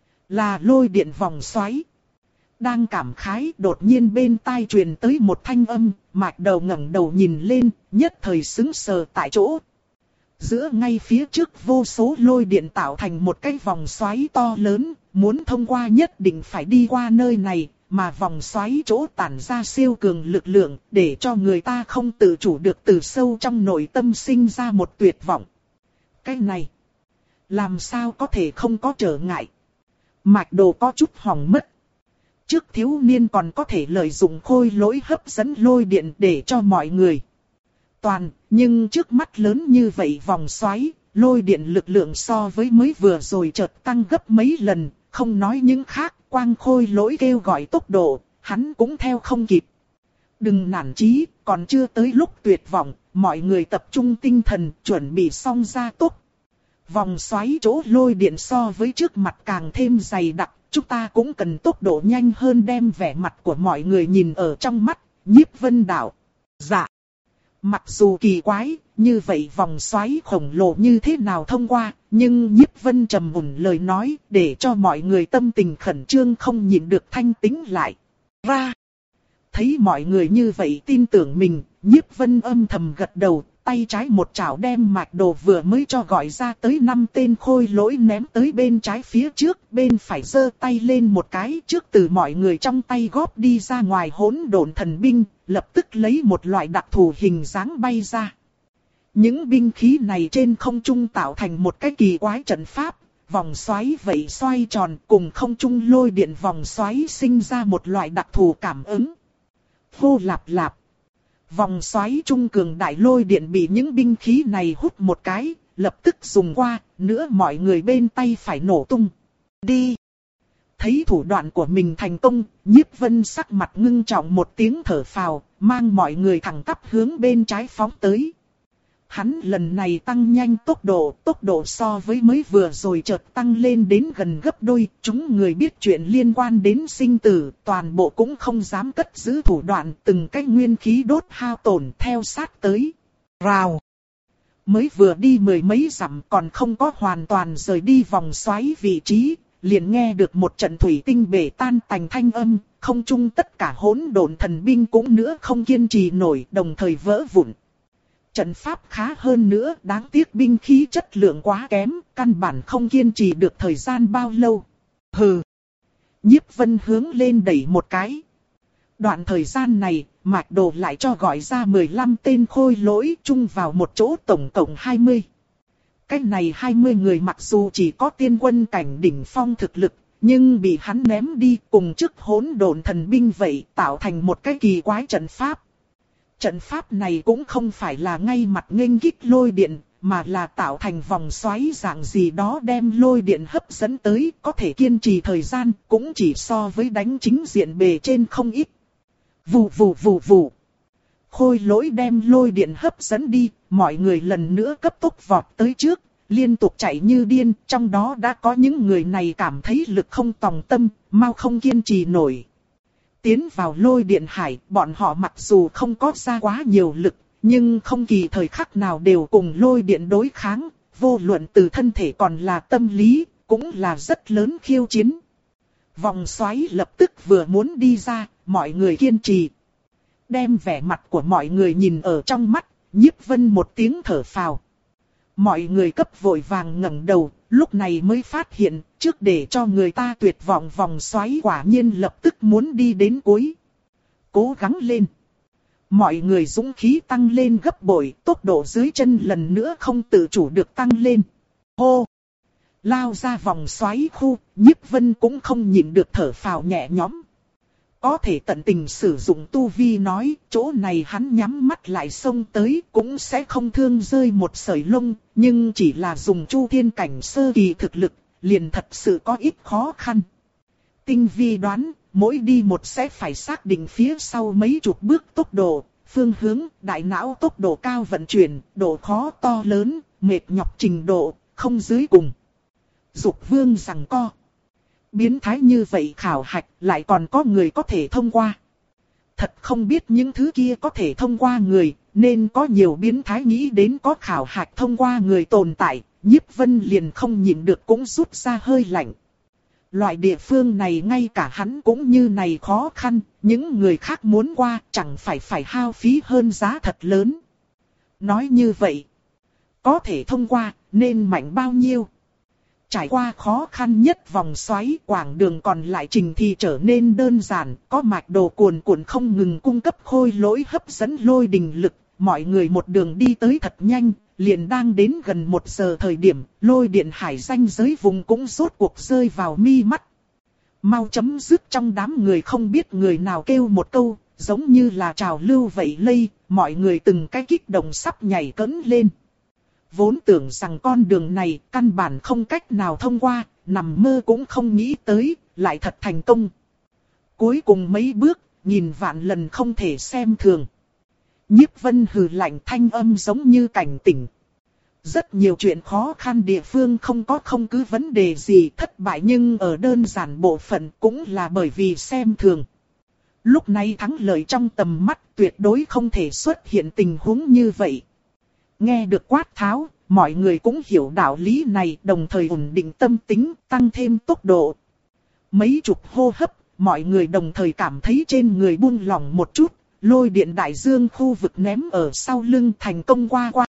là lôi điện vòng xoáy. Đang cảm khái, đột nhiên bên tai truyền tới một thanh âm, Mạch Đầu ngẩng đầu nhìn lên, nhất thời sững sờ tại chỗ. Giữa ngay phía trước vô số lôi điện tạo thành một cái vòng xoáy to lớn, muốn thông qua nhất định phải đi qua nơi này, mà vòng xoáy chỗ tản ra siêu cường lực lượng, để cho người ta không tự chủ được từ sâu trong nội tâm sinh ra một tuyệt vọng. Cái này, làm sao có thể không có trở ngại? Mạch Đồ có chút hỏng mất. Trước thiếu niên còn có thể lợi dụng khôi lỗi hấp dẫn lôi điện để cho mọi người toàn, nhưng trước mắt lớn như vậy vòng xoáy, lôi điện lực lượng so với mới vừa rồi chợt tăng gấp mấy lần, không nói những khác, quang khôi lỗi kêu gọi tốc độ, hắn cũng theo không kịp. Đừng nản chí, còn chưa tới lúc tuyệt vọng, mọi người tập trung tinh thần, chuẩn bị xong ra tốc. Vòng xoáy chỗ lôi điện so với trước mặt càng thêm dày đặc, chúng ta cũng cần tốc độ nhanh hơn đem vẻ mặt của mọi người nhìn ở trong mắt. Nhiếp Vân đạo: dạ. Mặc dù kỳ quái, như vậy vòng xoáy khổng lồ như thế nào thông qua, nhưng Nhiếp Vân trầm ổn lời nói, để cho mọi người tâm tình khẩn trương không nhịn được thanh tĩnh lại. Ra! Thấy mọi người như vậy tin tưởng mình, Nhiếp Vân âm thầm gật đầu, tay trái một chảo đem mạch đồ vừa mới cho gọi ra tới năm tên khôi lỗi ném tới bên trái phía trước, bên phải giơ tay lên một cái, trước từ mọi người trong tay góp đi ra ngoài hỗn độn thần binh, lập tức lấy một loại đặc thù hình dáng bay ra. Những binh khí này trên không trung tạo thành một cái kỳ quái trận pháp, vòng xoáy vậy xoay tròn cùng không trung lôi điện vòng xoáy sinh ra một loại đặc thù cảm ứng. Hô lạp lạp. Vòng xoáy trung cường đại lôi điện bị những binh khí này hút một cái, lập tức dùng qua, nữa mọi người bên tay phải nổ tung. Đi! Thấy thủ đoạn của mình thành công, Nhiếp Vân sắc mặt ngưng trọng một tiếng thở phào, mang mọi người thẳng tắp hướng bên trái phóng tới. Hắn lần này tăng nhanh tốc độ, tốc độ so với mới vừa rồi chợt tăng lên đến gần gấp đôi. Chúng người biết chuyện liên quan đến sinh tử, toàn bộ cũng không dám cất giữ thủ đoạn, từng cái nguyên khí đốt hao tổn theo sát tới. Rào! Mới vừa đi mười mấy dặm còn không có hoàn toàn rời đi vòng xoáy vị trí, liền nghe được một trận thủy tinh bể tan tành thanh âm, không trung tất cả hỗn độn thần binh cũng nữa không kiên trì nổi, đồng thời vỡ vụn. Trận pháp khá hơn nữa, đáng tiếc binh khí chất lượng quá kém, căn bản không kiên trì được thời gian bao lâu. Hừ! Nhiếp Vân hướng lên đẩy một cái. Đoạn thời gian này, mạch đồ lại cho gọi ra mười lăm tên khôi lỗi chung vào một chỗ tổng cộng hai mươi. Cái này hai mươi người mặc dù chỉ có tiên quân cảnh đỉnh phong thực lực, nhưng bị hắn ném đi cùng trước hỗn độn thần binh vậy, tạo thành một cái kỳ quái trận pháp. Trận pháp này cũng không phải là ngay mặt nghênh kích lôi điện, mà là tạo thành vòng xoáy dạng gì đó đem lôi điện hấp dẫn tới, có thể kiên trì thời gian, cũng chỉ so với đánh chính diện bề trên không ít. Vù vù vù vù. Khôi lỗi đem lôi điện hấp dẫn đi, mọi người lần nữa cấp tốc vọt tới trước, liên tục chạy như điên, trong đó đã có những người này cảm thấy lực không tòng tâm, mau không kiên trì nổi. Tiến vào lôi điện hải, bọn họ mặc dù không có ra quá nhiều lực, nhưng không kỳ thời khắc nào đều cùng lôi điện đối kháng, vô luận từ thân thể còn là tâm lý, cũng là rất lớn khiêu chiến. Vòng xoáy lập tức vừa muốn đi ra, mọi người kiên trì. Đem vẻ mặt của mọi người nhìn ở trong mắt, Nhiếp Vân một tiếng thở phào. Mọi người cấp vội vàng ngẩng đầu, lúc này mới phát hiện, trước để cho người ta tuyệt vọng vòng xoáy quả nhiên lập tức muốn đi đến cuối. Cố gắng lên. Mọi người dũng khí tăng lên gấp bội, tốc độ dưới chân lần nữa không tự chủ được tăng lên. Hô! Lao ra vòng xoáy khu, Nhiếp Vân cũng không nhịn được thở phào nhẹ nhõm. Có thể tận tình sử dụng tu vi nói, chỗ này hắn nhắm mắt lại xông tới cũng sẽ không thương rơi một sợi lông, nhưng chỉ là dùng chu thiên cảnh sơ kỳ thực lực, liền thật sự có ít khó khăn. Tinh vi đoán, mỗi đi một sẽ phải xác định phía sau mấy chục bước tốc độ, phương hướng, đại não tốc độ cao vận chuyển, độ khó to lớn, mệt nhọc trình độ, không dưới cùng. Dục vương giằng co. Biến thái như vậy khảo hạch lại còn có người có thể thông qua. Thật không biết những thứ kia có thể thông qua người, nên có nhiều biến thái nghĩ đến có khảo hạch thông qua người tồn tại, Nhiếp Vân liền không nhịn được cũng rút ra hơi lạnh. Loại địa phương này ngay cả hắn cũng như này khó khăn, những người khác muốn qua chẳng phải phải hao phí hơn giá thật lớn. Nói như vậy, có thể thông qua nên mạnh bao nhiêu? Trải qua khó khăn nhất vòng xoáy, quãng đường còn lại trình thì trở nên đơn giản, có mạch đồ cuồn cuộn không ngừng cung cấp khôi lỗi hấp dẫn lôi đình lực, mọi người một đường đi tới thật nhanh, liền đang đến gần một giờ thời điểm, lôi điện hải ranh giới vùng cũng rốt cuộc rơi vào mi mắt. Mau chấm dứt, trong đám người không biết người nào kêu một câu, giống như là trào lưu vậy lây, mọi người từng cái kích động sắp nhảy cẫng lên. Vốn tưởng rằng con đường này căn bản không cách nào thông qua, nằm mơ cũng không nghĩ tới, lại thật thành công. Cuối cùng mấy bước, nhìn vạn lần không thể xem thường. Nhiếp Vân hừ lạnh thanh âm giống như cảnh tỉnh. Rất nhiều chuyện khó khăn địa phương không có không cứ vấn đề gì thất bại, nhưng ở đơn giản bộ phận cũng là bởi vì xem thường. Lúc này thắng lợi trong tầm mắt tuyệt đối không thể xuất hiện tình huống như vậy. Nghe được quát tháo, mọi người cũng hiểu đạo lý này, đồng thời ổn định tâm tính, tăng thêm tốc độ. Mấy chục hô hấp, mọi người đồng thời cảm thấy trên người buông lỏng một chút, lôi điện đại dương khu vực ném ở sau lưng thành công qua qua.